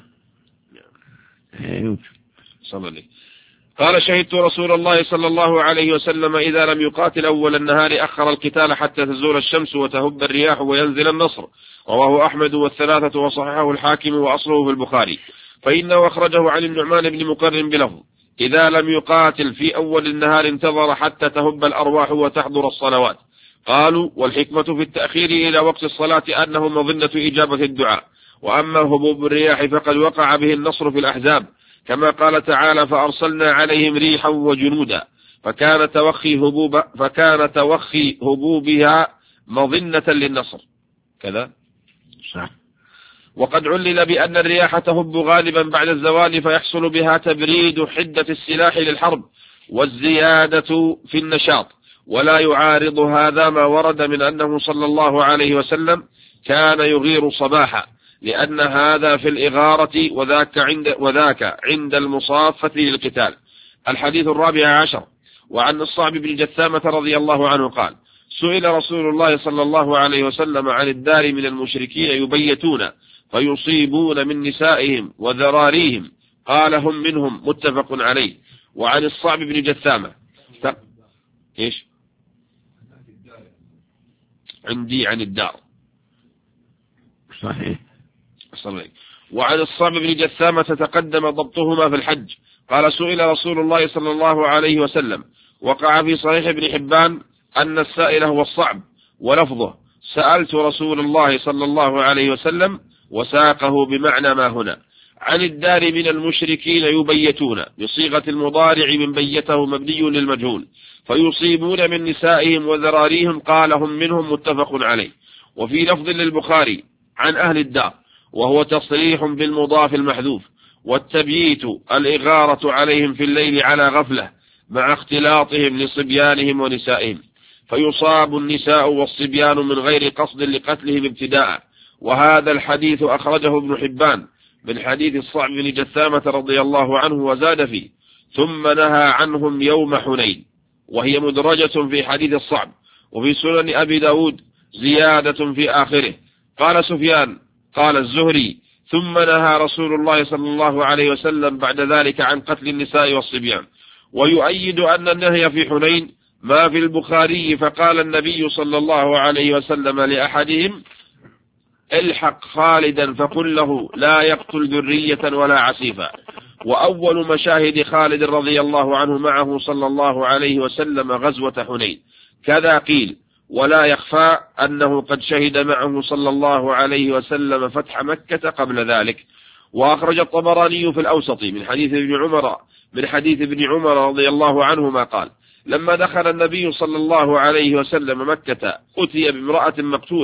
قال شهدت رسول الله صلى الله عليه وسلم إذا لم يقاتل أول النهار أخر القتال حتى تزول الشمس وتهب الرياح وينزل النصر. رواه أحمد والثلاثة وصححه الحاكم وأصله في البخاري، فإنه أخرجه عن النعمان بن مقرن بلفظ إذا لم يقاتل في أول النهار انتظر حتى تهب الأرواح وتحضر الصلوات. قالوا والحكمة في التأخير إلى وقت الصلاة أنه مظنة إجابة الدعاء، وأما هبوب الرياح فقد وقع به النصر في الأحزاب، كما قال تعالى فأرسلنا عليهم ريحا وجنودا، فكان توخي هبوب فكان توخي هبوبها مظنة للنصر كذا صح. وقد علل بأن الرياح تهب غالبا بعد الزوال، فيحصل بها تبريد حدة السلاح للحرب والزيادة في النشاط، ولا يعارض هذا ما ورد من أنه صلى الله عليه وسلم كان يغير صباحا، لأن هذا في الإغارة وذاك عند, وذاك عند المصافة للقتال. الحديث الرابع عشر. وعن الصعب بن جثامة رضي الله عنه قال سئل رسول الله صلى الله عليه وسلم عن الدار من المشركين يبيتون فيصيبون من نسائهم وذراريهم، قال هم منهم، متفق عليه. وعن الصعب بن جثامة ت... إيش عندي عن الدار صحيح. وعن الصعب بن جثامة تقدم ضبطهما في الحج. قال سئل رسول الله صلى الله عليه وسلم، وقع في صحيح ابن حبان أن السائل هو الصعب، ولفظه سألت رسول الله صلى الله عليه وسلم، وساقه بمعنى ما هنا. عن الدار من المشركين يبيتون بصيغة المضارع من بيته مبني للمجهول، فيصيبون من نسائهم وذراريهم، قال هم منهم، متفق عليه. وفي لفظ للبخاري عن أهل الدار، وهو تصريح بالمضاف المحذوف، والتبييت الإغارة عليهم في الليل على غفلة مع اختلاطهم لصبيانهم ونسائهم، فيصاب النساء والصبيان من غير قصد لقتلهم ابتداء. وهذا الحديث أخرجه ابن حبان من حديث الصعب بن جثامة رضي الله عنه، وزاد فيه ثم نهى عنهم يوم حنين، وهي مدرجة في حديث الصعب. وفي سنن أبي داود زيادة في آخره. قال سفيان قال الزهري ثم نهى رسول الله صلى الله عليه وسلم بعد ذلك عن قتل النساء والصبيان. ويؤيد أن النهي في حنين ما في البخاري، فقال النبي صلى الله عليه وسلم لأحدهم الحق خالدا فقل له لا يقتل ذرية ولا عسيفا. وأول مشاهد خالد رضي الله عنه معه صلى الله عليه وسلم غزوة حنين. كذا قيل، ولا يخفى أنه قد شهد معه صلى الله عليه وسلم فتح مكة قبل ذلك. وأخرج الطبراني في الأوسط من حديث ابن عمر من حديث ابن عمر رضي الله عنهما قال لما دخل النبي صلى الله عليه وسلم مكة أتي بامرأة مقتولة،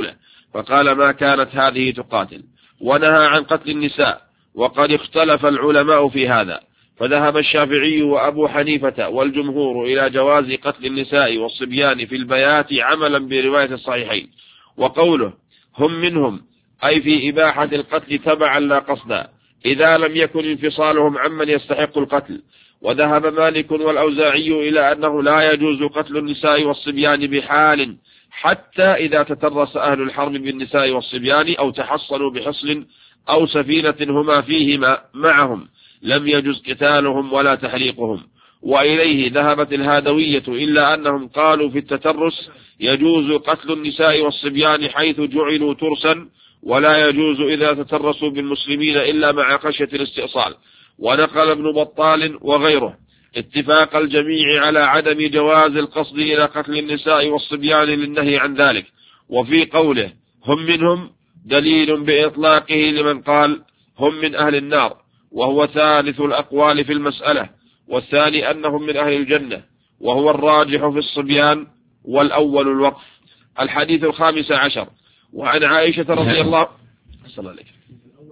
فقال ما كانت هذه تقاتل، ونهى عن قتل النساء. وقد اختلف العلماء في هذا، فذهب الشافعي وأبو حنيفة والجمهور إلى جواز قتل النساء والصبيان في البيات عملا برواية الصحيحين. وقوله هم منهم أي في إباحة القتل تبعا لا قصدا، إذا لم يكن انفصالهم عمن يستحق القتل. وذهب مالك والأوزاعي إلى أنه لا يجوز قتل النساء والصبيان بحال، حتى إذا تترس أهل الحرب بالنساء والصبيان أو تحصلوا بحصل أو سفينة هما فيهما معهم لم يجوز قتالهم ولا تحريقهم. وإليه ذهبت الهادوية، إلا أنهم قالوا في التترس يجوز قتل النساء والصبيان حيث جعلوا ترسا، ولا يجوز إذا تترسوا بالمسلمين إلا مع خشية الاستئصال. ونقل ابن بطال وغيره اتفاق الجميع على عدم جواز القصد إلى قتل النساء والصبيان للنهي عن ذلك. وفي قوله هم منهم دليل بإطلاقه لمن قال هم من أهل النار، وهو ثالث الأقوال في المسألة، والثاني أنهم من أهل الجنة، وهو الراجح في الصبيان، والأول الوقف. الحديث الخامس عشر، وعن عائشة رضي الله صلى الله عليه وسلم.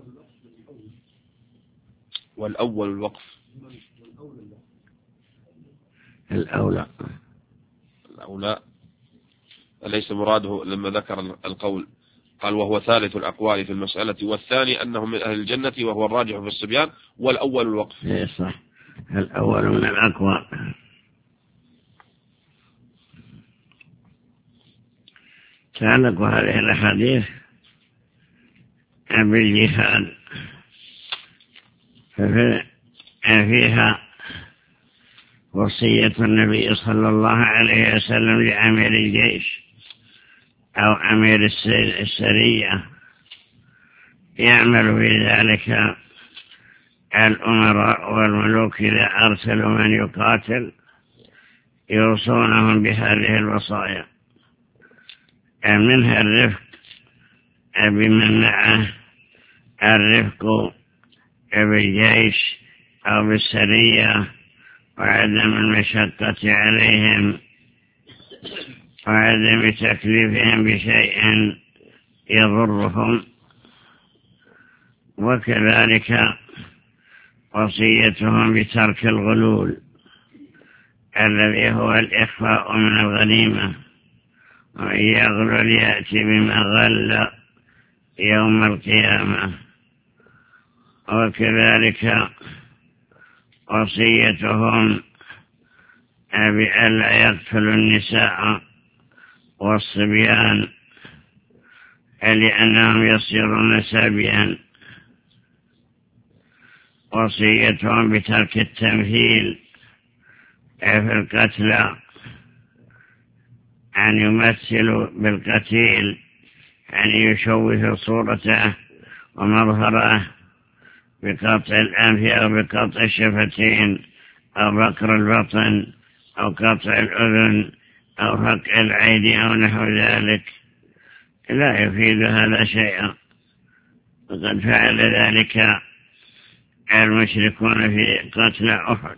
والأول الوقف الأولى الأولى أليس مراده لما ذكر القول قال وهو ثالث الأقوال في المسألة، والثاني أنهم من أهل الجنة وهو الراجح في الصبيان، والأول الوقف. إيه صح، الأول من الأقوال. تعلق هذه الأحاديث بالجهاد، ففيها وصية النبي صلى الله عليه وسلم لأمير الجيش أو أمير السرية يعمل في ذلك الأمراء والملوك إذا أرسلوا من يقاتل يوصونهم بهذه الوصايا، منها الرفق بمن معه، الرفق بالجيش أو بالسرية، وعدم المشقة عليهم، وعدم تكليفهم بشيء يضرهم. وكذلك وصيتهم بترك الغلول الذي هو الإخفاء من الغنيمة، وإن يغلل يأتي بما غل يوم القيامة. وكذلك وصيتهم بألا يقتلوا النساء والصبيان لأنهم يصيرون سبيا. وصيتهم بترك التمثيل في القتلى، أن يمثلوا بالقتيل، أن يشوه صورته ومظهره بقطع الأنف أو بقطع الشفتين أو بقر البطن أو قطع الأذن أو فقع العين أو نحو ذلك، لا يفيد هذا شيئا، وقد فعل ذلك المشركون في قتل أحد.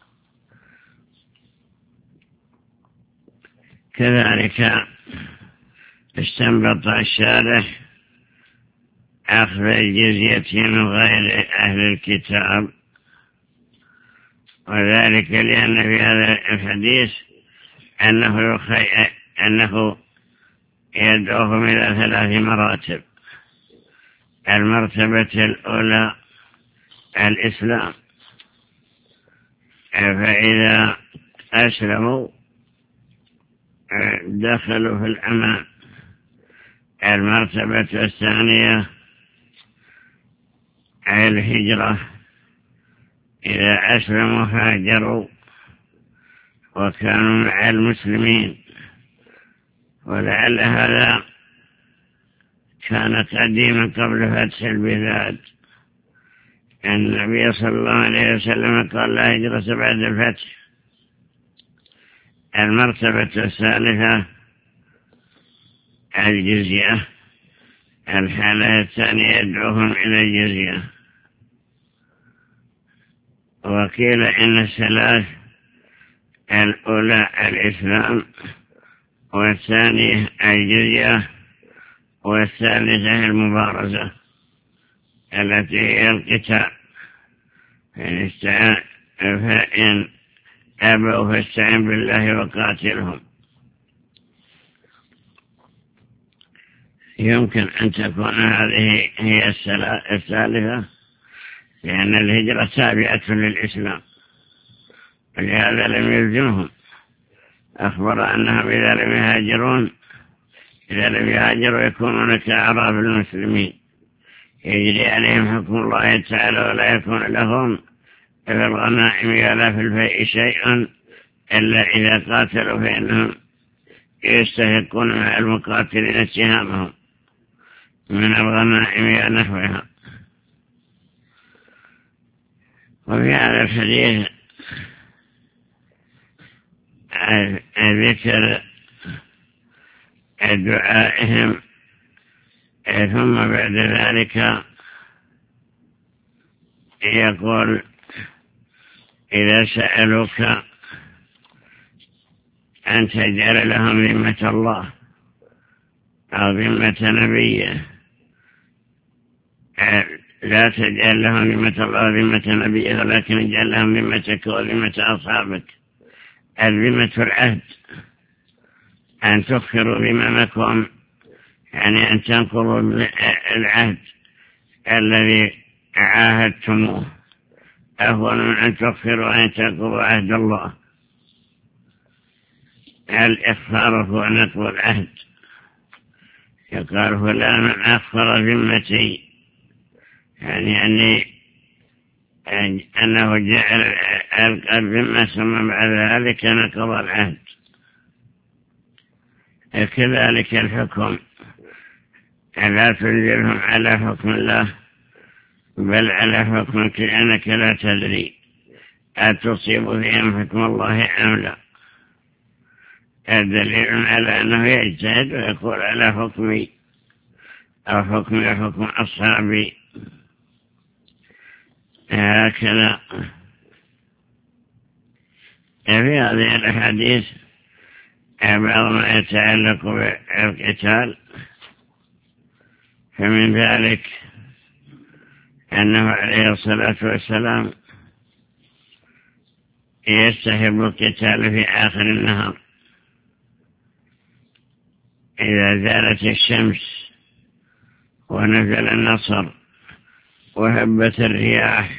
كذلك استنبط الشارح أخذ الجزية من غير أهل الكتاب، وذلك لأن في هذا الحديث أنه, أنه يدعوهم إلى ثلاث مراتب. المرتبة الأولى الإسلام، فإذا أسلموا دخلوا في الأمان. المرتبة الثانية الهجرة، إذا أسلموا هاجروا وكانوا مع المسلمين. ولعل هذا كان قديما قبل فتح البلاد، النبي صلى الله عليه وسلم قال لا هجرة بعد الفتح. المرتبة الثالثة الجزية، الحالة الثانية يدعوهم إلى الجزية. وقيل إن الثلاث الأولى الإسلام، والثانية الجزية، والثالثة المبارزة التي هي القتال، فإن أبوا فاستعن بالله وقاتلهم. يمكن أن تكون هذه هي الثالثة، لأن الهجرة تابعة للإسلام، ولهذا لم يلزمهم. أخبر أنهم إذا لم يهاجرون إذا لم يهاجروا يكونون كأعراب المسلمين، يجري عليهم حكم الله تعالى، ولا يكون لهم في الغنائم ولا في الفيء شيء إلا إذا قاتلوا، فإنهم يستحقون مع المقاتلين اتهامهم من الغنائم ونحوها. وفي هذا الحديث ذكر دعائهم، ثم بعد ذلك يقول إذا سألوك أن تجعل لهم ذمة الله أو ذمة نبيه، لا تجعل لهم ذمة الله وذمة نبيه، ولكن اجعل لهم ذمتك وذمة أصحابك. الذمة العهد، أن تخفروا ذممكم، يعني أن تنقضوا العهد الذي عاهدتموه، أفضل من أن تخفروا وأن تنقضوا عهد الله. الإخفار هو نقض العهد. يقال فلان أخفر ذمتي، يعني أني أنه جعل الذمة ثم بعد ذلك نقض العهد. كذلك الحكم، لا تنزلهم على حكم الله بل على حكمك، لأنك لا تدري أتصيب فيهم حكم الله أم لا. الدليل على أنه يجتهد ويقول على حكمي أو حكمي حكم أصحابي. هكذا في هذه الأحاديث بعض ما يتعلق بالقتال، فمن ذلك أنه عليه الصلاة والسلام يستحب القتال في آخر النهار إذا زالت الشمس ونزل النصر وهبت الرياح،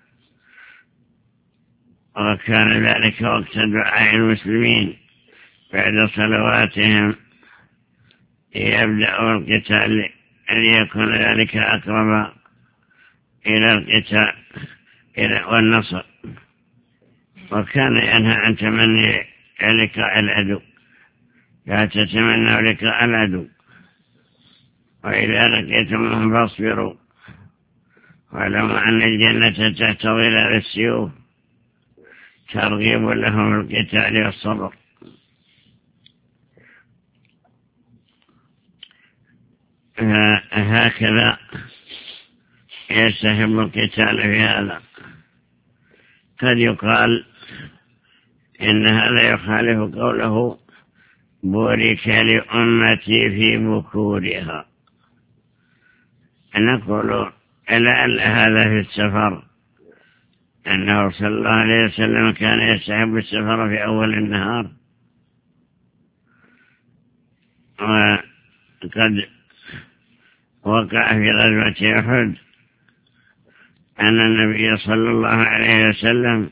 وكان ذلك وقت دعاء المسلمين بعد صلواتهم، يبدأ القتال ليكون ذلك أقرب إلى القتال والنصر. وكان ينهى عن تمني لقاء العدو، لا تتمنوا لقاء العدو، وإذا لقيتموهم فاصبروا واعلموا أن الجنة تحت ظلال السيوف، ترغيب لهم في القتال والصبر. هكذا يستحب القتال في هذا. قد يقال إن هذا يخالف قوله بورك لأمتي في بكورها. نقول لعل هذا في السفر، أنه صلى الله عليه وسلم كان يستحب السفر في أول النهار، وقد وقع في غزوة أحد أن النبي صلى الله عليه وسلم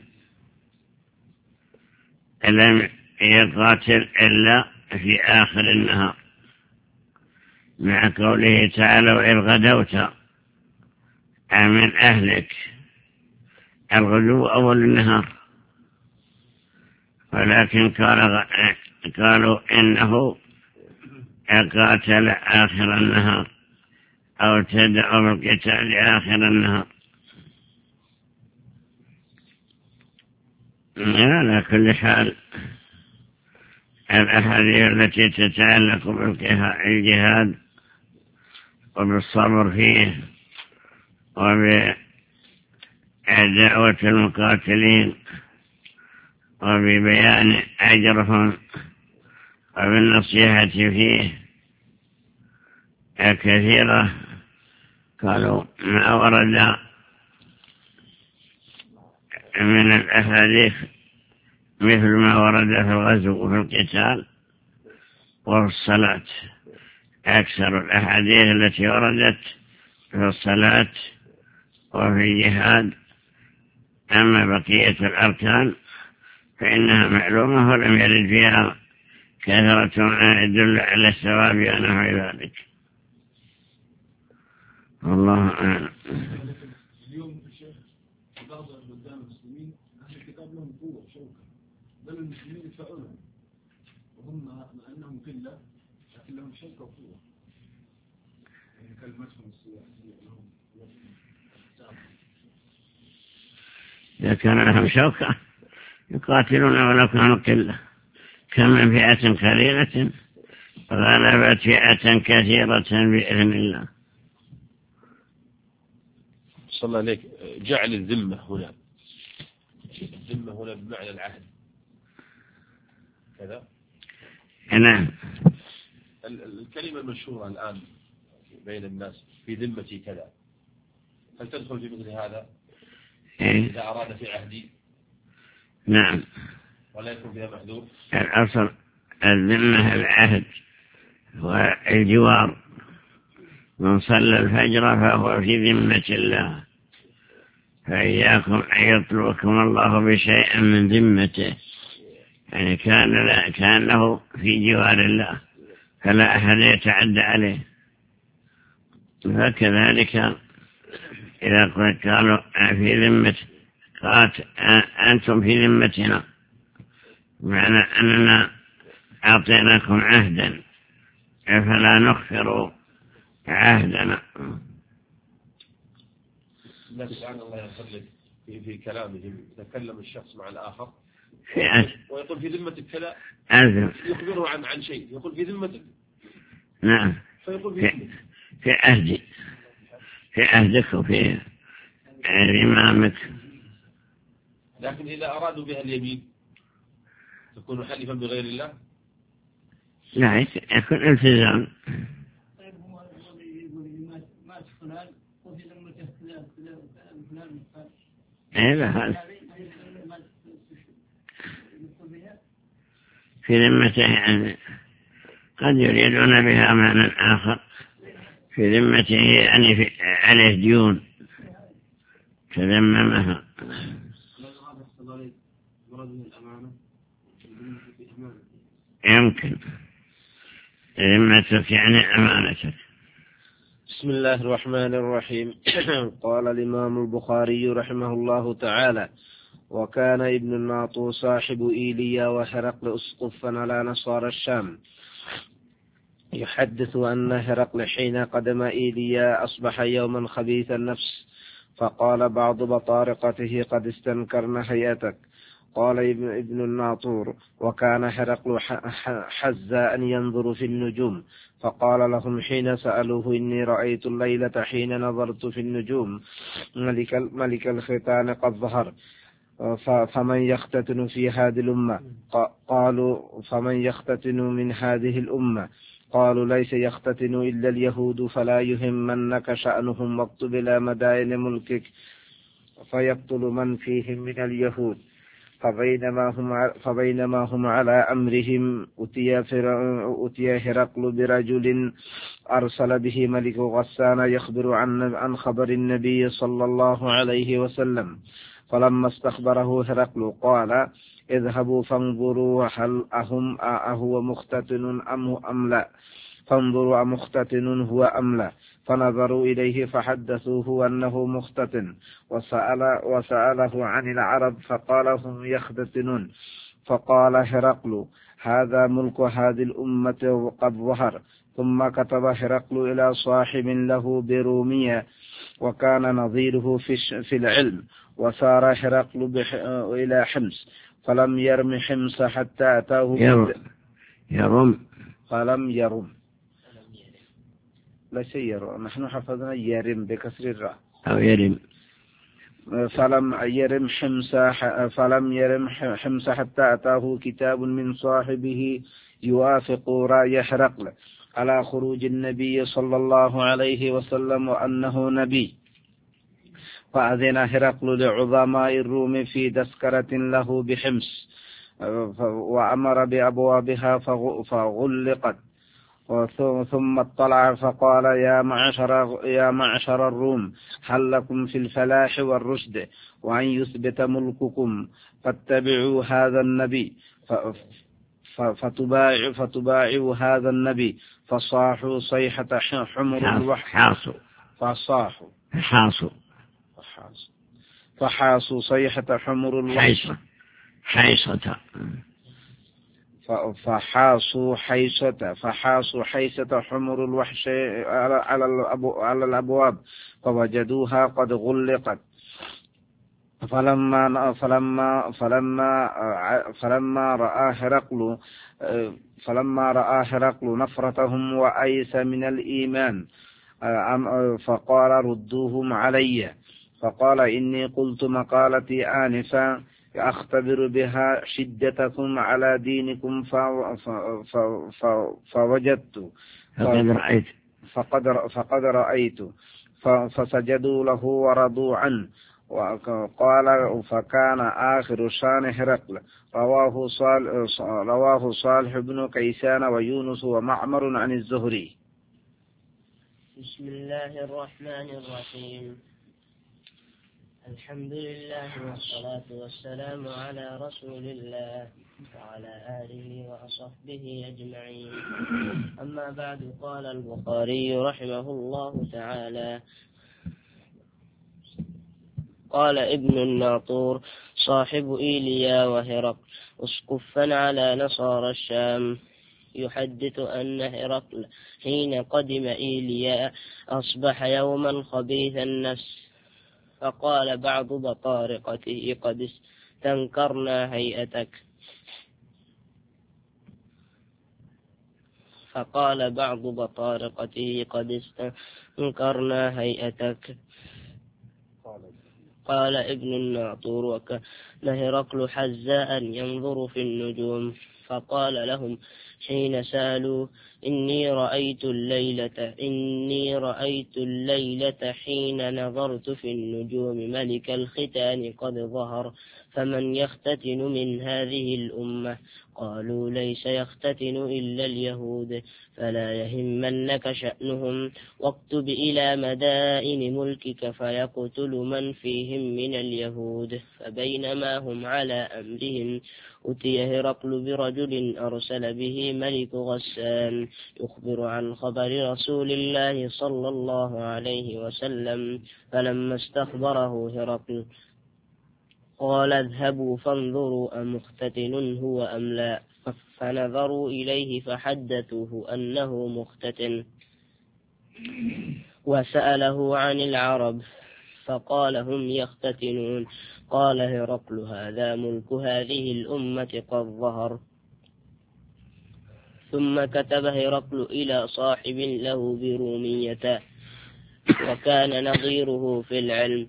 لم يقاتل إلا في آخر النهار، مع قوله تعالى وإذ غدوت من أهلك. الغدو أول النهار، ولكن قال قالوا إنه قاتل آخر النهار أو تدعو بالقتال آخر النهار. على كل حال الأحاديث التي تتعلق بالجهاد وبالصبر فيه وبدعوة المقاتلين وببيان أجرهم وبالنصيحة فيه كثيرة قالوا ما ورد من الأحاديث مثل ما ورد في الغزو وفي القتال وفي الصلاة. أكثر الأحاديث التي وردت في الصلاة وفي الجهاد. أما بقية الأركان فإنها معلومة ولم يرد فيها كثرة ما يدل على الثواب ونحو ذلك. والله أعلم. اليوم الشيخ بعض بلدان المسلمين أهل الكتاب لهم قوة وشوكة، بل المسلمين يدفعونهم وهم مع أنهم قلة لكن لهم شوكة وقوة، يعني كلمتهم السياسية لهم. إذا كان لهم شوكة يقاتلون ولو كانوا قلة، كم من فئة قليلة غلبت فئة كثيرة بإذن الله. صلى الله عليك. جعل الذمة هنا، الذمة هنا بمعنى العهد كذا. نعم. الكلمة المشهورة الآن بين الناس في ذمتي كذا، هل تدخل في مثل هذا؟ إيه؟ إذا أراد في عهدي. نعم. ولا يكون فيها محذور. الأصل الذمة العهد والجوار. من صلى الفجر فهو في ذمة الله، فإياكم أن يطلبكم الله بشيء من ذمته، يعني كان لا كان له في جوار الله فلا أحد يتعدى عليه. فكذلك إذا قالوا في ذمة قالت أنتم في ذمتنا، معنى أننا أعطيناكم عهدا فلا نخفر عهدنا. لا سبحان الله يخلق في, في كلامهم يتكلم الشخص مع الآخر في عهد ويقول في ذمتك كذا، أذن يخبره عن عن شيء، يقول في ذمتك. نعم. فيقول في في, في عهدي، في عهدك وفي إمامك. لكن إذا أرادوا بها اليمين تكون حلفا بغير الله. لا يكون التزام. طيب هو يقول مات فلان وفي ذمته فلان فلان فلان ايه لا هذا في ذمته، يعني قد يريدون بها معنى آخر. في ذمته يعني في عليه ديون تذممها. يمكن ذمتك يعني أمانتك. بسم الله الرحمن الرحيم. قال الإمام البخاري رحمه الله تعالى: وكان ابن الناطور صاحب إيليا وهرقل أسقفا على نصارى الشام، يحدث أن هرقل حين قدم إيليا أصبح يوما خبيث النفس، فقال بعض بطارقته: قد استنكرن هيئتك. قال ابن الناطور: وكان هرقل حزا أن ينظر في النجوم، فقال لهم حين سألوه: إني رأيت الليلة حين نظرت في النجوم ملك, ملك الختان قد ظهر، فمن يختتن في هذه الأمة؟ قالوا: فمن يختتن من هذه الأمة؟ قالوا: ليس يختتن إلا اليهود، فلا يهمنك شأنهم، واكتب إلى مدائن ملكك فيقتل من فيهم من اليهود. فبينما هم, فبينما هم على أمرهم أتي هرقل برجل أرسل به ملك غسان يخبر عن, عن خبر النبي صلى الله عليه وسلم. فلما استخبره هرقل قال: اذهبوا فانظروا هل أهم أهو مختتن أم, أم لا، فانظروا أمختتن هو أم لا. فنظروا إليه فحدثوه أنه مختتن، وسأل وسأله عن العرب فقال: هم يختتنون. فقال هرقل: هذا ملك هذه الأمة وقد ظهر. ثم كتب هرقل إلى صاحب له برومية وكان نظيره في العلم، وسار هرقل إلى حمص، فلم يرم حمص حتى أتاه يرم فلم يرم لا شيء، نحن حفظنا يرم بكسر الراء أو يرم. فلم يرم حمص فلم يرم حمص حتى أتاه كتاب من صاحبه يوافق رأي هرقل، على خروج النبي صلى الله عليه وسلم وأنه نبي، فأذن هرقل لعظماء الروم في تذكرة له بحمص، وأمر بأبوابها فغلقت، ثم اطلع فقال يا معشر, يا معشر الروم، هل لكم في الفلاح والرشد وأن يثبت ملككم فاتبعوا هذا النبي، فتباعوا فتباعوا هذا النبي. فصاحوا صيحة حمر الوحش، فصاحوا حاصوا فحاصوا صيحة حمر الوحش، حيصة فحاصوا حيصة فحاصوا حيصة حمر الوحش على الأبواب، فوجدوها قد غلقت. فلما فلما فلما فلما رأى هرقل فلما رأى هرقل نفرتهم وأيس من الإيمان، فقال ردوهم علي. فقال إني قلت مقالتي آنفا أختبر بها شدتكم على دينكم، فوجدت فقد فقد رأيت فسجدوا له ورضوا عنه. وقال فكان آخر شان هرقل. رواه صالح, رواه صالح بن كيسان ويونس ومعمر عن الزهري. بسم الله الرحمن الرحيم. الحمد لله والصلاة والسلام على رسول الله وعلى آله وصحبه أجمعين. أما بعد، قال البخاري رحمه الله تعالى: قال ابن الناطور صاحب إيليا وهرقل اسقفا على نصارى الشام، يحدث أن هرقل حين قدم إيليا أصبح يوما خبيث النفس، فقال بعض بطارقته قد استنكرنا هيئتك فقال بعض بطارقته قد استنكرنا هيئتك قال ابن الناطور: وكان هرقل حزاء ينظر في النجوم، فقال لهم حين سألوا: إني رأيت الليلة إني رأيت الليلة حين نظرت في النجوم ملك الختان قد ظهر، فمن يختتن من هذه الأمة؟ قالوا: ليس يختتن إلا اليهود، فلا يهمنك شأنهم، واكتب إلى مدائن ملكك فيقتل من فيهم من اليهود. فبينما هم على أمرهم أتي هرقل برجل أرسل به ملك غسان يخبر عن خبر رسول الله صلى الله عليه وسلم. فلما استخبره هرقل قال: اذهبوا فانظروا أمختتن هو أم لا. فنظروا إليه فحدثوه أنه مختتن، وسأله عن العرب فقال: هم يختتنون. قال هرقل: هذا ملك هذه الأمة قد ظهر. ثم كتب هرقل إلى صاحب له برومية، وكان نظيره في العلم،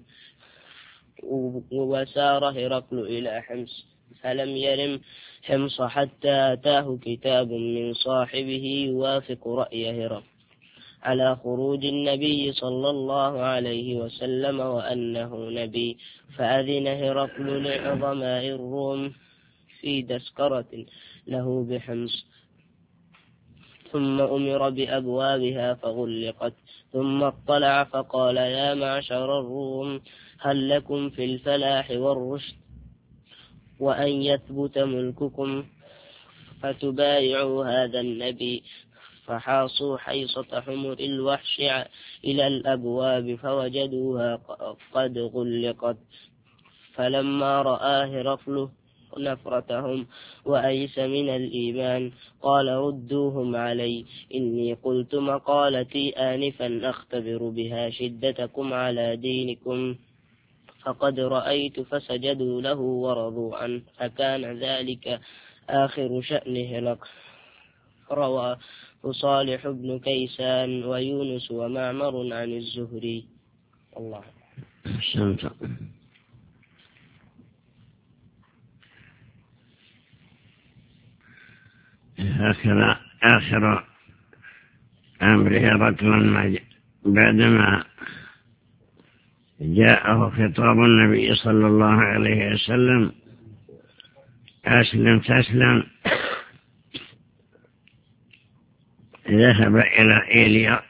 وسار هرقل إلى حمص، فلم يرم حمص حتى أتاه كتاب من صاحبه يوافق رأي هرقل على خروج النبي صلى الله عليه وسلم وأنه نبي، فأذن هرقل لعظماء الروم في تذكرة له بحمص، ثم أمر بأبوابها فغلقت. ثم اطلع فقال: يا معشر الروم، هل لكم في الفلاح والرشد وأن يثبت ملككم فتبايعوا هذا النبي؟ فحاصوا حيصة حمر الوحش إلى الأبواب فوجدوها قد غلقت. فلما رأى هرقل نفرتهم وأيس من الإيمان قال: ردوهم علي، إني قلت مقالتي آنفا أختبر بها شدتكم على دينكم، فقد رأيت. فسجدوا له ورضوا عنه، فكان ذلك آخر شأن هرقل. رواه صالح بن كيسان ويونس ومعمر عن الزهري. الله. هكذا آخر أمر هرقل بعدما جاءه خطاب النبي صلى الله عليه وسلم أسلم تسلم، ذهب إلى إيليا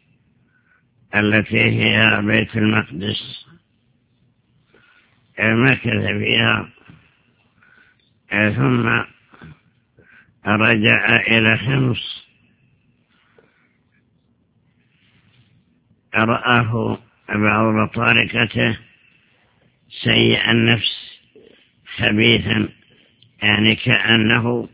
التي هي بيت المقدس، مكث فيها ثم رجع إلى حمص. رآه بعض بطارقته سيء النفس خبيثا، يعني كأنه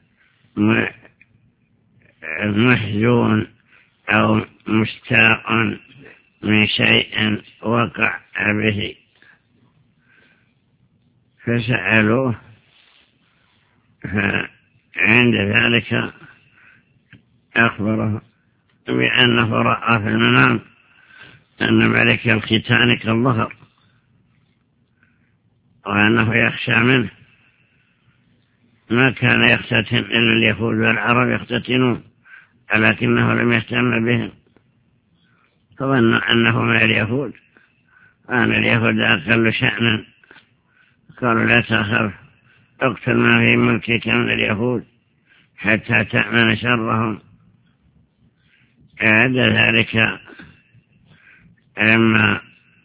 محزون أو مشتاق من شيء وقع به، فسألوه، فعند ذلك أخبره بأنه رأى في المنام أن ملك الختان قد ظهر وأنه يخشى منه. ما كان يختتن إلا اليهود والعرب يختتنون، ولكنه لم يهتم بهم، فظن أنه من اليهود، أن اليهود أقل شأنا. قالوا لا تخف، اقتل ما في ملكك من اليهود حتى تأمن شرهم. عند ذلك لما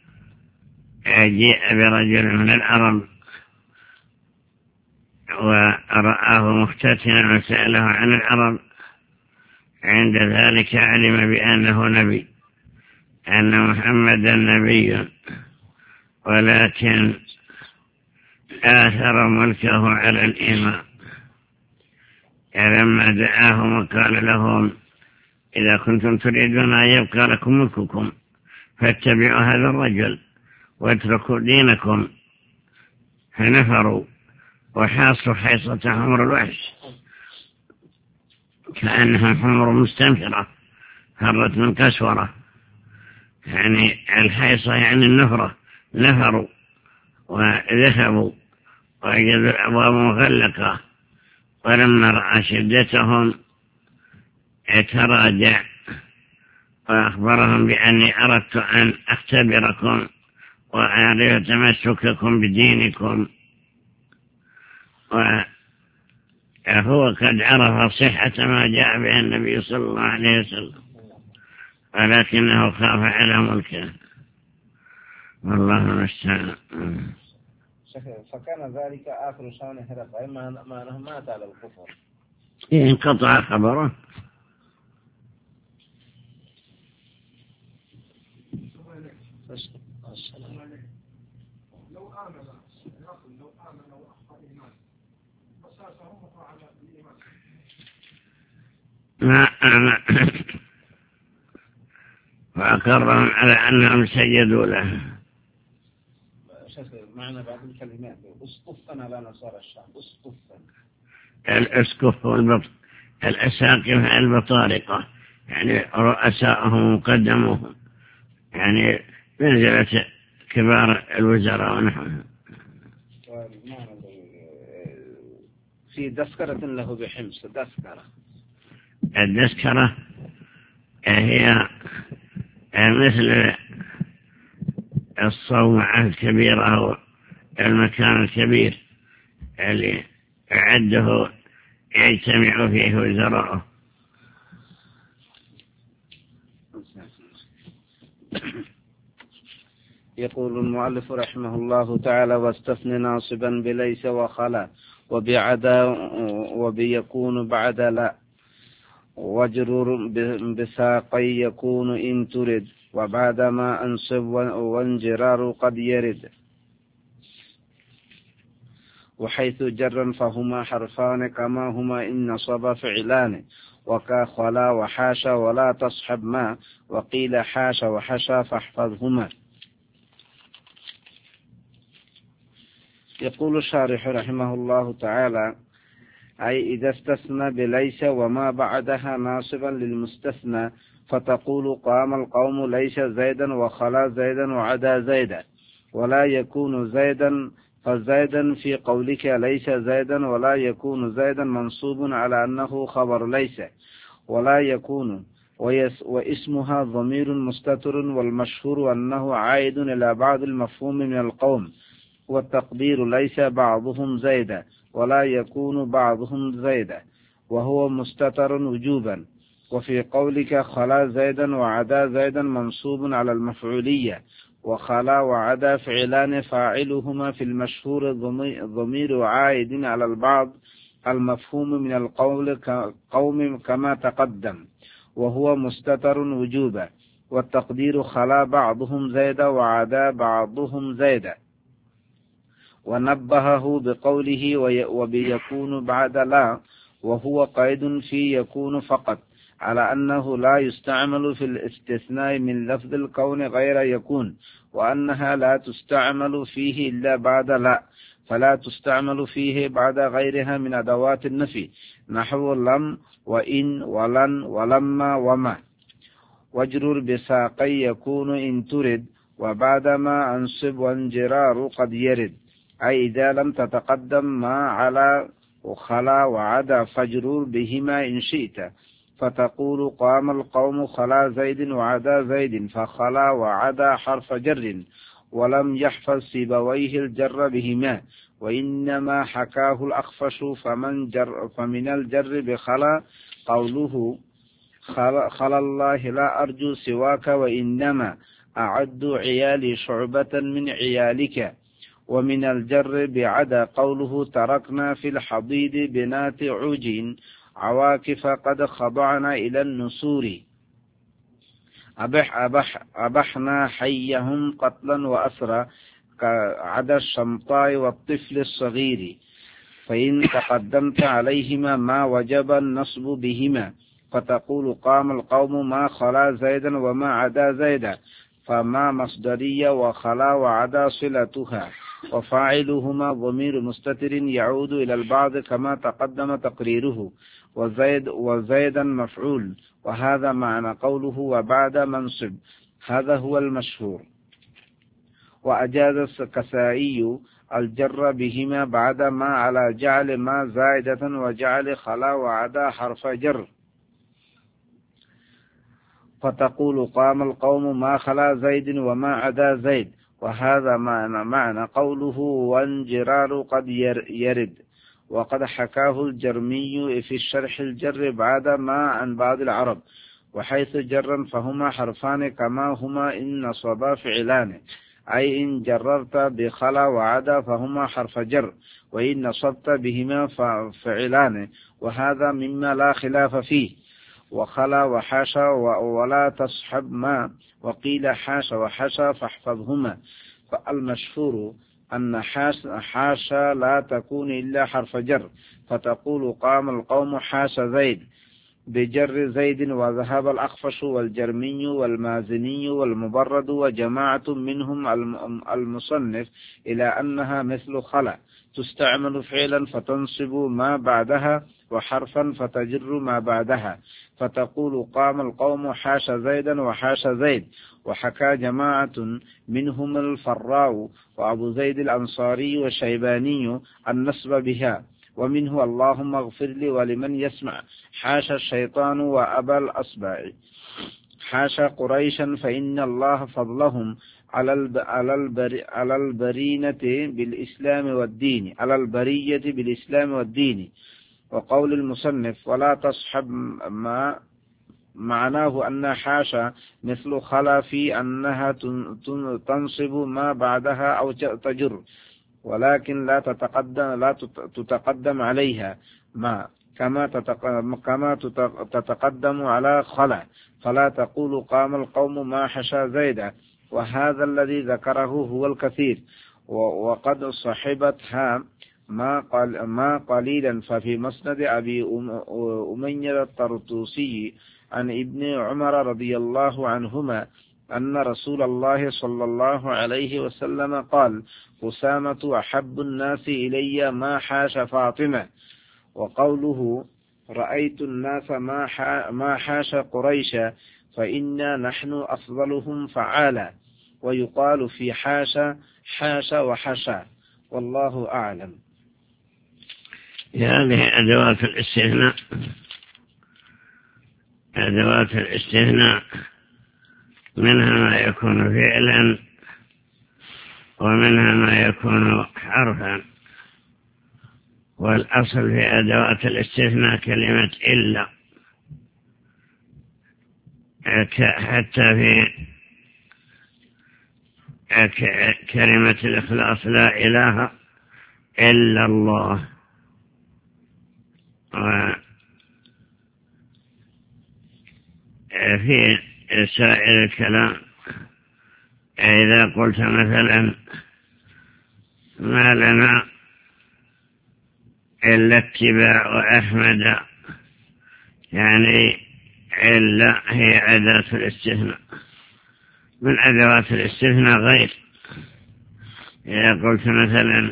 جاء برجل من العرب ورآه مختتنا وسأله عن العرب، عند ذلك علم بأنه نبي، أن محمدا نبي، ولكن آثر ملكه على الإيمان. لما دعاهم وقال لهم إذا كنتم تريدون أن يبقى لكم ملككم فاتبعوا هذا الرجل واتركوا دينكم، فنفروا وحاصوا حيصة حمر الوحش كأنها حمر مستنفرة فرت من كسورة، يعني الحيصة يعني النفرة. نفروا وذهبوا وجدوا الأبواب مغلقة، ولما رأى شدتهم تراجع وأخبرهم بأني أردت أن أختبركم وأعرف تمسككم بدينكم، وهو قد عرف صحة ما جاء به النبي صلى الله عليه وسلم، ولكنه خاف على ملكه. والله المستعان. فكان ذلك آخر شأن هرقل، ما أنه مات على الكفر، انقطع خبره. لو آمن لو آمن وأخطأ إيمان فساسهم على الإيمان. ما آمن وأقرهم على أنهم سجدوا له. معنى بعض الكلمات اسقفا على نصارى الشعب، اسقفا. الاسقف والبط الأساقفة البطارقة، يعني رؤساءهم ومقدموهم، يعني منزلة كبار الوزراء ونحوهم. في دسكرة له بحمص، دسكرة. الدسكرة هي مثل الصومعة الكبيرة أو المكان الكبير اللي أعده يجتمع فيه وزراءه. يقول المؤلف رحمه الله تعالى: واستثني ناصبا بليس وخلا وبعدا وبيكون بعد لا، وجرور بساقي يكون إن ترد، وبعدما أنصب وانجرار قد يرد. وحيث جرا فهما حرفان كما هما إن نصب فعلان، وكخلا وحاشا ولا تصحب ما، وقيل حاشا وحشا فاحفظهما. يقول الشارح رحمه الله تعالى: أي إذا استثنى بليس وما بعدها ناصبا للمستثنى، فتقول قام القوم ليس زيدا وخلا زيدا وعدا زيدا، ولا يكون زيدا فزيدا في قولك ليس زيدا، ولا يكون زيدا منصوب على أنه خبر ليس، ولا يكون واسمها ضمير مستتر، والمشهور أنه عائد إلى بعض المفهوم من القوم، والتقدير ليس بعضهم زيدا ولا يكون بعضهم زيدا، وهو مستتر وجوبا. وفي قولك خلا زيدا وعدا زيدا منصوب على المفعولية، وخلا وعدا فعلان فاعلهما في المشهور ضمير عائد على البعض المفهوم من القول قوم كما تقدم، وهو مستتر وجوبا. والتقدير خلا بعضهم زيدا وعدا بعضهم زيدا. ونبهه بقوله وبيكون بعد لا، وهو قيد في يكون فقط، على أنه لا يستعمل في الاستثناء من لفظ الكون غير يكون، وأنها لا تستعمل فيه إلا بعد لا، فلا تستعمل فيه بعد غيرها من أدوات النفي، نحو لم وإن ولن ولما وما. واجرر بساقي يكون إن ترد، وبعدما أنصب وانجرار قد يرد، أي إذا لم تتقدم ما على وخلا وعدا فاجرر بهما إن شئت، فتقول قام القوم خلا زيد وعدا زيد، فخلا وعدا حرف جر، ولم يحفظ سيبويه الجر بهما، وإنما حكاه الأخفش فمن جر فمن الجر بخلا قوله خلا, خلا الله لا أرجو سواك، وإنما أعد عيالي شعبة من عيالك. ومن الجر بعدا قوله تركنا في الحضيض بنات عجين عواكف قد خضعنا إلى النسور، أبح أبح أبحنا حيهم قتلا وأسرى كعدا الشمطاء والطفل الصغير، فإن تقدمت عليهما ما وجب النصب بهما، فتقول قام القوم ما خلا زيدا وما عدا زيدا، فما مصدرية وخلا وعدا صلتها، وفاعلهما ضمير مستتر يعود إلى البعض كما تقدم تقريره، وزيد وزيدا مفعول، وهذا معنى قوله وبعد منصب، هذا هو المشهور. وأجاز الكسائي الجر بهما بعد ما على جعل ما زائدة وجعل خلا وعدا حرف جر، فتقول قام القوم ما خلا زيد وما عدا زيد، وهذا معنى معنى قوله وانجرار قد يرد. وقد حكاه الجرمي في الشرح الجر بعد ما عن بعض العرب، وحيث جرا فهما حرفان كما هما إن نصبا فعلان، أي إن جررت بخلا وعدا فهما حرف جر، وإن نصبت بهما فعلان، وهذا مما لا خلاف فيه. وخلا وحاشا ولا تصحب ما، وقيل حاشا وحاشا فاحفظهما. فالمشهور أن حاشا لا تكون إلا حرف جر، فتقول قام القوم حاشا زيد بجر زيد، وذهب الأخفش والجرمي والمازني والمبرد وجماعة منهم المصنف إلى أنها مثل خلا، تستعمل فعلا فتنصب ما بعدها، وحرفا فتجر ما بعدها، فتقول قام القوم حاشا زيدا وحاشا زيد. وحكى جماعة منهم الفراء وأبو زيد الأنصاري والشيباني النصب بها، ومنه اللهم اغفر لي ولمن يسمع حاشا الشيطان وأبا الأصبع، حاشا قريشا فإن الله فضلهم على على البر على البرينة بالإسلام والدين على البرية بالإسلام والدين. وقول المصنف ولا تصحب ما معناه أن حاشا مثل خلا في أنها تنصب ما بعدها أو تجر، ولكن لا تتقدم لا تتقدم عليها ما كما كما تتقدم على خلا، فلا تقول قام القوم ما حشا زيدا. وهذا الذي ذكره هو الكثير، وقد صحبتها ما قال ما قليلا. ففي مسند أبي أمية الطرطوسي عن ابن عمر رضي الله عنهما أن رسول الله صلى الله عليه وسلم قال أسامة أحب الناس إلي ما حاش فاطمة. وقوله رأيت الناس ما حاش قريشا فإنا نحن أفضلهم فعالا. ويقال في حاشا حاشا وحشا، والله أعلم. هذه أدوات الاستثناء أدوات الاستثناء منها ما يكون فعلا ومنها ما يكون حرفا، والأصل في أدوات الاستثناء كلمة إلا، حتى في كلمة الإخلاص لا إله إلا الله. في سائر الكلام إذا قلت مثلا ما لنا إلا اتباع أحمد، يعني إلا هي أداة الاستثناء من أدوات الاستثناء غير. إذا قلت مثلا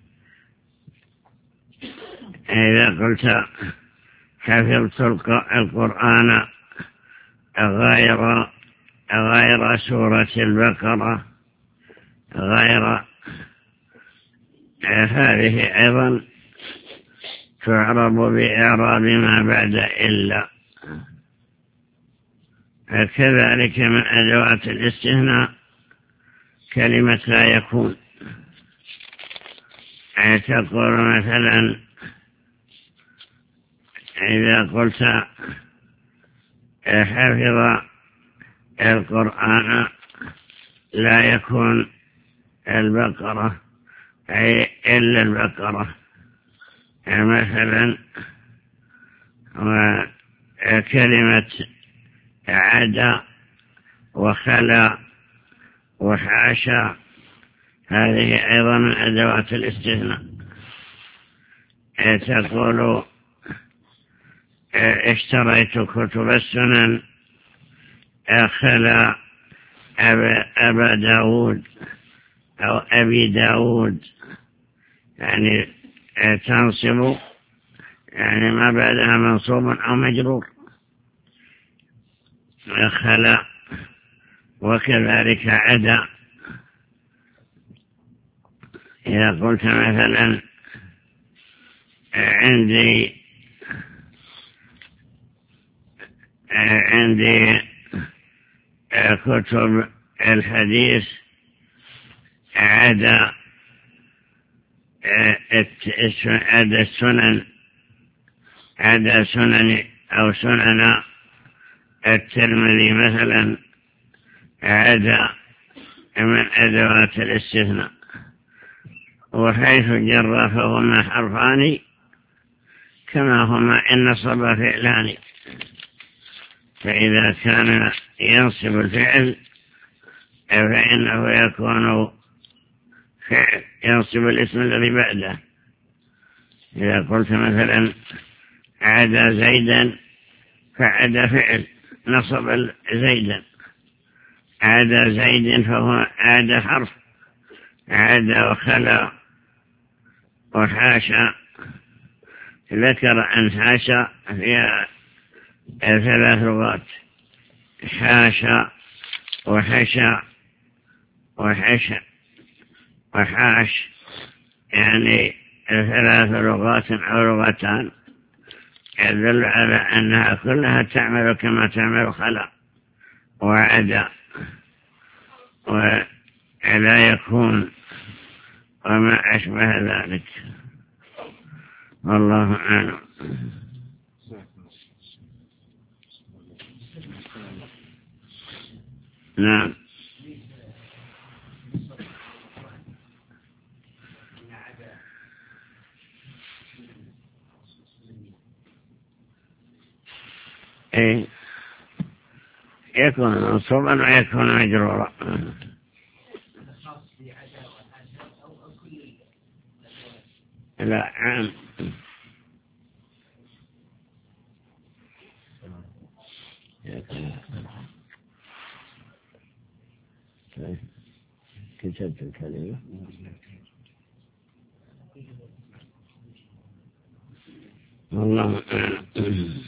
إذا قلت حفظت القرآن غير غير سورة البقرة غير، هذه أيضا تعرب بإعراب ما بعد إلا. كذلك من أدوات الاستثناء كلمة لا يكون، تقول مثلا إذا قلت حفظ القرآن لا يكون البقرة أي إلا البقرة مثلا. وكلمة عدا وخلا وحاشا هذه أيضا من أدوات الاستثناء. تقول اشتريت كتب السنن خلا أبا داود أو أبي داود، يعني تنصب يعني ما بعدها منصوب أو مجرور خلا. وكذلك عدا، إذا قلت مثلا عندي عندي كتب الحديث عدا عدا السنن عدا سنن أو سنن الترمذي مثلا، عدا من أدوات الاستثناء. وحيث جر فهما حرفان كما هما إن نصب فعلان، فإذا كان ينصب الفعل فإنه يكون فعل ينصب الاسم الذي بعده. إذا قلت مثلا عدا زيدا فعدا فعل نصب زيدا، عدا زيد فهو عدا حرف، عدا وخلا وحاشا. ذكر أن حاشا فيها ثلاث لغات، حاشا وحشا وحشا وحاش، يعني ثلاث لغات أو لغتان، يدل على أنها كلها تعمل كما تعمل خلا وعدا ولا يكون وما أشبه ذلك. والله أعلم. نعم. ايه يكون منصوبا ويكون مجرورا. لا عام. كتبت الكلمة والله أعلم.